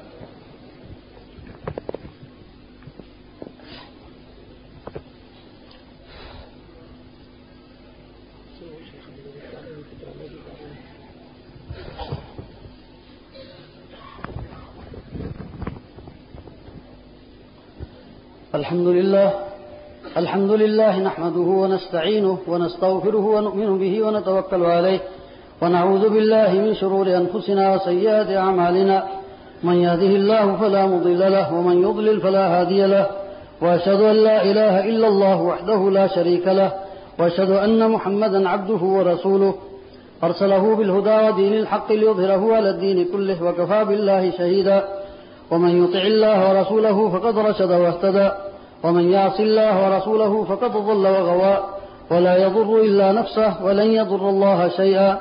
الحمد لله الحمد لله نحمده ونستعينه ونستغفره ونؤمن به ونتوكل عليه ونعوذ بالله من شرور أنفسنا وسيئات أعمالنا من يهده الله فلا مضل له ومن يضلل فلا هادي له وأشهد أن لا إله إلا الله وحده لا شريك له وأشهد أن محمدا عبده ورسوله أرسله بالهدى ودين الحق ليظهره على الدين كله وكفى بالله شهيدا ومن يطع الله ورسوله فقد رشد واهتدى ومن يعص الله ورسوله فقد ضل وغوى ولا يضر إلا نفسه ولن يضر الله شيئا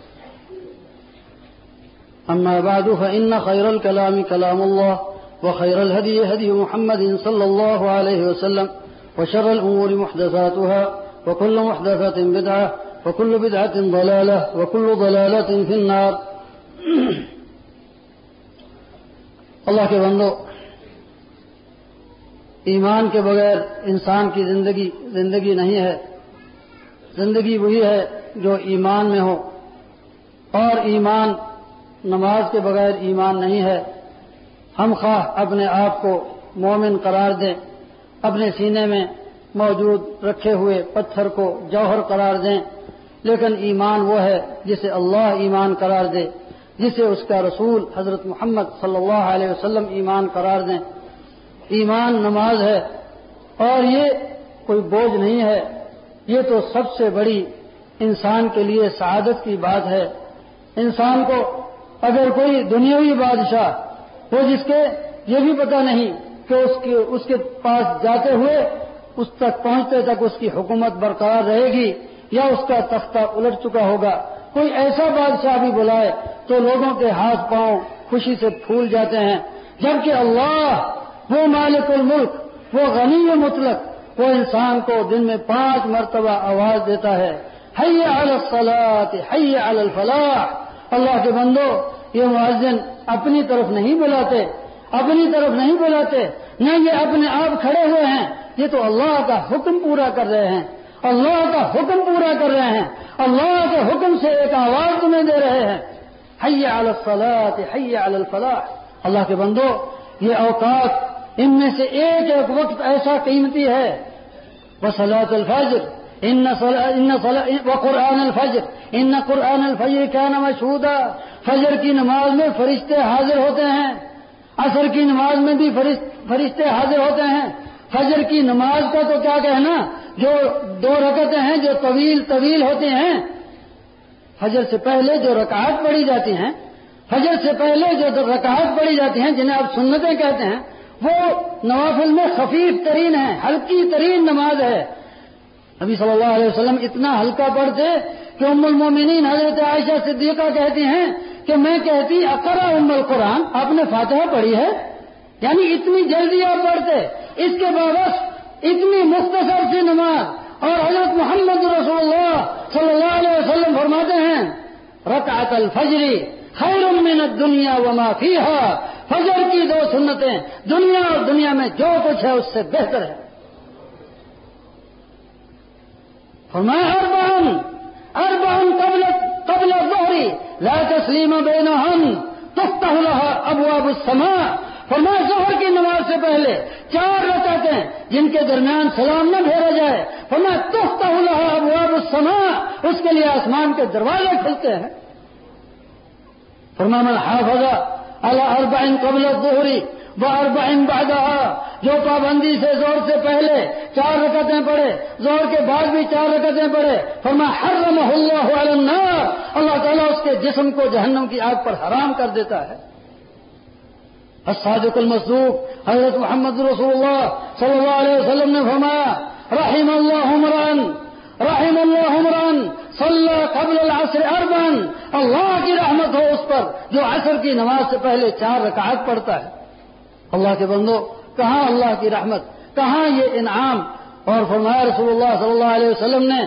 أما بعد فإن خير الكلام كلام الله وخير الهدي هدي محمد صلى الله عليه وسلم وشر الأمور محدثاتها وكل محدثة بدعة وكل بدعة ضلالة وكل ضلالة في النار۔ اللہ کے بندو، ایمان کے بغیر انسان کی زندگی زندگی نہیں ہے۔ زندگی وہی ہے جو ایمان میں ہو، اور ایمان نماز کے بغیر ایمان نہیں ہے۔ ہم خواہ اپنے آپ کو مومن قرار دیں، اپنے سینے میں موجود رکھے ہوئے پتھر کو جوہر قرار دیں، لیکن ایمان وہ ہے جسے اللہ ایمان قرار دے، جسے اس کا رسول حضرت محمد صلی اللہ علیہ وسلم ایمان قرار دیں۔ ایمان نماز ہے، اور یہ کوئی بوجھ نہیں ہے، یہ تو سب سے بڑی انسان کے لیے سعادت کی بات ہے۔ انسان کو اگر کوئی دنیاوی بادشاہ وہ جس کے یہ بھی پتہ نہیں کہ اس کے اس کے پاس جاتے ہوئے اس تک پہنچتے تک اس کی حکومت برقرار رہے گی یا اس کا تختہ الٹ چکا ہوگا، کوئی ایسا بادشاہ بھی بلائے تو لوگوں کے ہاتھ پاؤں خوشی سے پھول جاتے ہیں، جبکہ اللہ وہ مالک الملک، وہ غنی مطلق، وہ انسان کو دن میں پانچ مرتبہ آواز دیتا ہے، حی علی الصلاۃ حی علی الفلاح۔ اللہ کے بندو، یہ مؤذن اپنی طرف نہیں بلاتے، اپنی طرف نہیں بلاتے، نہ یہ اپنے آپ کھڑے ہوئے ہیں، یہ تو اللہ کا حکم پورا کر رہے ہیں، اللہ کا حکم پورا کر رہے ہیں، اللہ کے حکم سے ایک آواز تمہیں دے رہے ہیں، حی علی الصلاۃ حی علی الفلاح۔ اللہ کے بندو، یہ اوقات ان میں سے ایک ایک وقت ایسا قیمتی ہے، وصلاۃ الفجر ان وقرآن الفجر ان قرآن الفجر کان مشہودا۔ فجر کی نماز میں فرشتے حاضر ہوتے ہیں، عصر کی نماز میں بھی فرشتے حاضر ہوتے ہیں۔ فجر کی نماز کا تو کیا کہنا، جو دو رکعتیں ہیں جو طویل طویل ہوتی ہیں، فجر سے پہلے جو رکعات پڑھی جاتی ہیں، فجر سے پہلے جو رکعات پڑھی جاتی ہیں جنہیں آپ سنتیں کہتے ہیں، وہ نوافل میں خفیف ترین ہے، ہلکی ترین نماز ہے۔ نبی صلی اللہ علیہ وسلم اتنا ہلکا پڑھتے کہ ام المومنین حضرت عائشہ صدیقہ کہتی ہیں کہ میں کہتی اقرا ام القرآن، آپ نے فاتحہ پڑھی ہے؟ یعنی اتنی جلدی آپ پڑھتے، اس کے باوجود اتنی مختصر سی نماز، اور حضرت محمد رسول اللہ صلی اللہ علیہ وسلم فرماتے ہیں رکعت الفجر خیر من الدنیا وما فیہا، فجر کی دو سنتیں دنیا اور دنیا میں جو کچھ ہے اس سے بہتر ہے۔ فرمایا اربعن اربعن قبل قبل الظہر لا تسلیم بینہن تفتح لها ابواب السماء۔ فرمایا ظہر کی نماز سے پہلے چار رکعتیں جن کے درمیان سلام نہ پھیرا جائے، فرمایا تفتح لها ابواب السماء، اس کے لیے آسمان کے دروازے کھلتے ہیں۔ فرمایا من حافظ علی اربع قبل الظہر واربع بعدها، جو پابندی سے زور سے پہلے چار رکعتیں پڑھے، زور کے بعد بھی چار رکعتیں پڑھے، فرمایا حرمہ اللہ علی النار، اللہ تعالیٰ اس کے جسم کو جہنم کی آگ پر حرام کر دیتا ہے۔ الصادق المصدوق حضرت محمد رسول اللہ صلی اللہ علیہ وسلم نے فرمایا رحم اللہ عمران رحم اللہ عمران صلی قبل العصر اربعا، اللہ کی رحمت ہو اس پر جو عصر کی نماز سے پہلے چار رکعات پڑھتا ہے۔ اللہ کے بندو، کہاں اللہ کی رحمت، کہاں یہ انعام، اور فرمایا رسول اللہ صلی اللہ علیہ وسلم نے،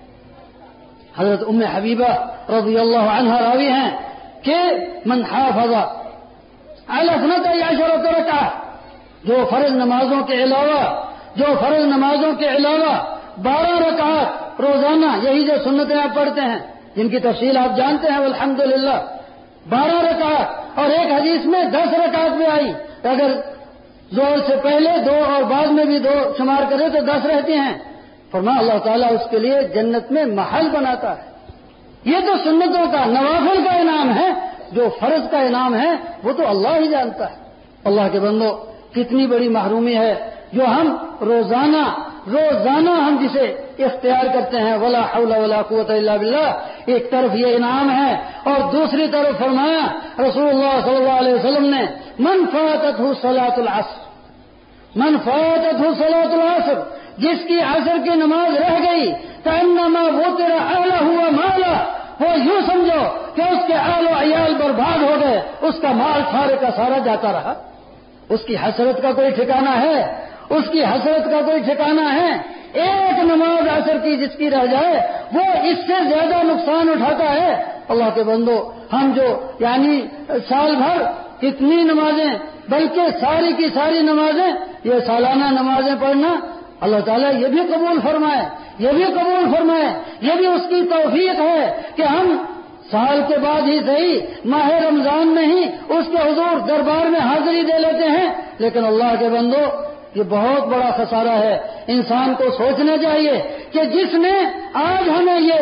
حضرت ام حبیبہ رضی اللہ عنہا راوی ہیں کہ من حافظ علی اثنتی عشرۃ رکعہ، جو فرض نمازوں کے علاوہ جو فرض نمازوں کے علاوہ بارہ رکعات روزانہ، یہی جو سنتیں آپ پڑھتے ہیں جن کی تفصیل آپ جانتے ہیں الحمدللہ، بارہ رکعات، اور ایک حدیث میں دس رکعات بھی آئی، اگر زور سے پہلے دو اور بعد میں بھی دو شمار کرے تو دس رہتی ہیں۔ فرمایا اللہ تعالیٰ اس کے لیے جنت میں محل بناتا ہے۔ یہ تو سنتوں کا نوافل کا انعام ہے، جو فرض کا انعام ہے وہ تو اللہ ہی جانتا ہے۔ اللہ کے بندو، کتنی بڑی محرومی ہے جو ہم روزانہ روزانہ ہم جسے اختیار کرتے ہیں، ولا حول ولا قوت الا باللہ، ایک طرف یہ انعام ہے اور دوسری طرف فرمایا رسول اللہ صلی اللہ علیہ وسلم نے من فاتتہ صلاۃ العصر من فاتتہ صلاۃ العصر، جس کی عصر کی نماز رہ گئی، کانما وطر اہلہ ومالہ، وہ یوں سمجھو کہ اس کے اہل و عیال برباد ہو گئے، اس کا مال سارے کا سارا جاتا رہا۔ اس کی حسرت کا کوئی ٹھکانہ ہے؟ اس کی حسرت کا کوئی ٹھکانہ ہے؟ ایک نماز عصر کی جس کی رہ جائے وہ اس سے زیادہ نقصان اٹھاتا ہے۔ اللہ کے بندو، ہم جو یعنی سال بھر کتنی نمازیں، بلکہ ساری کی ساری نمازیں، یہ سالانہ نمازیں پڑھنا اللہ تعالیٰ یہ بھی قبول فرمائے، یہ بھی قبول فرمائے، یہ بھی اس کی توفیق ہے کہ ہم سال کے بعد ہی صحیح ماہ رمضان میں ہی اس کے حضور دربار میں حاضری دے لیتے ہیں، لیکن اللہ کے بندو یہ بہت بڑا خسارہ ہے۔ انسان کو سوچنا چاہیے کہ جس نے آج ہمیں یہ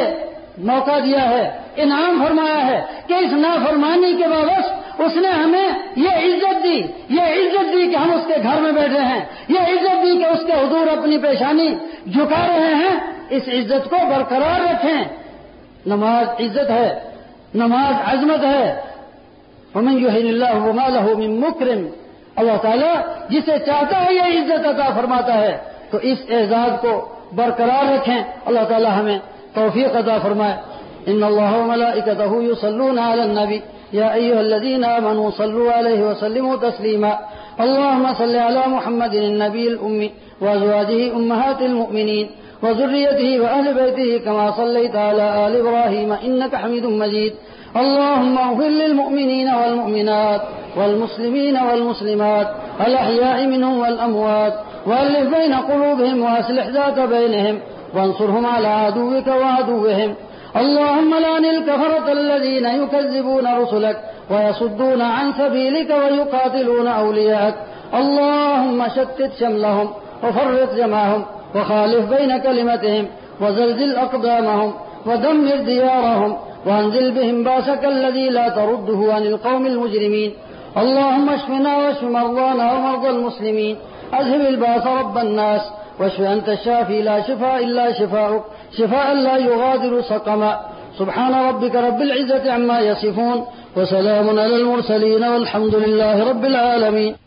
موقع دیا ہے، انعام فرمایا ہے کہ اس نافرمانی کے باوجود اس نے ہمیں یہ عزت دی، یہ عزت دی کہ ہم اس کے گھر میں بیٹھے ہیں، یہ عزت دی کہ اس کے حضور اپنی پیشانی جھکا رہے ہیں۔ اس عزت کو برقرار رکھیں۔ نماز عزت ہے، نماز عظمت ہے۔ ومن یہن اللہ وما لہ من مکرم، اللہ تعالیٰ جسے چاہتا ہے یہ عزت عطا فرماتا ہے، تو اس اعزاز کو برقرار رکھیں۔ اللہ تعالیٰ ہمیں توفیق عطا فرمائے۔ ان اللہ وملائکتہ یصلون علی النبی یا ایھا الذین آمنوا صلوا علیہ وسلموا تسلیما۔ اللهم صل على محمد النبي الأمي وأزواجه أمهات المؤمنين وذريته وأهل بيته كما صليت على آل إبراهيم إنك حميد مجيد. اللهم اغفر للمؤمنين والمؤمنات والمسلمين والمسلمات الأحياء منهم والأموات وألف بين قلوبهم وأصلح ذات بينهم وانصرهم على عدوك وعدوهم. اللهم لعن الكفرة الذين يكذبون رسلك ويصدون عن سبيلك ويقاتلون أولياءك. اللهم شتت شملهم وفرق جمعهم وخالف بين كلمتهم وزلزل أقدامهم ودمر ديارهم وانزل بهم باسك الذي لا ترده عن القوم المجرمين. اللهم اشفنا واشف مرضانا ومرضى المسلمين. اذهب الباس رب الناس واشف أنت الشافي لا شفاء إلا شفاؤك شفاء لا يغادر سقما. سبحان ربك رب العزة عما يصفون وسلام على المرسلين والحمد لله رب العالمين.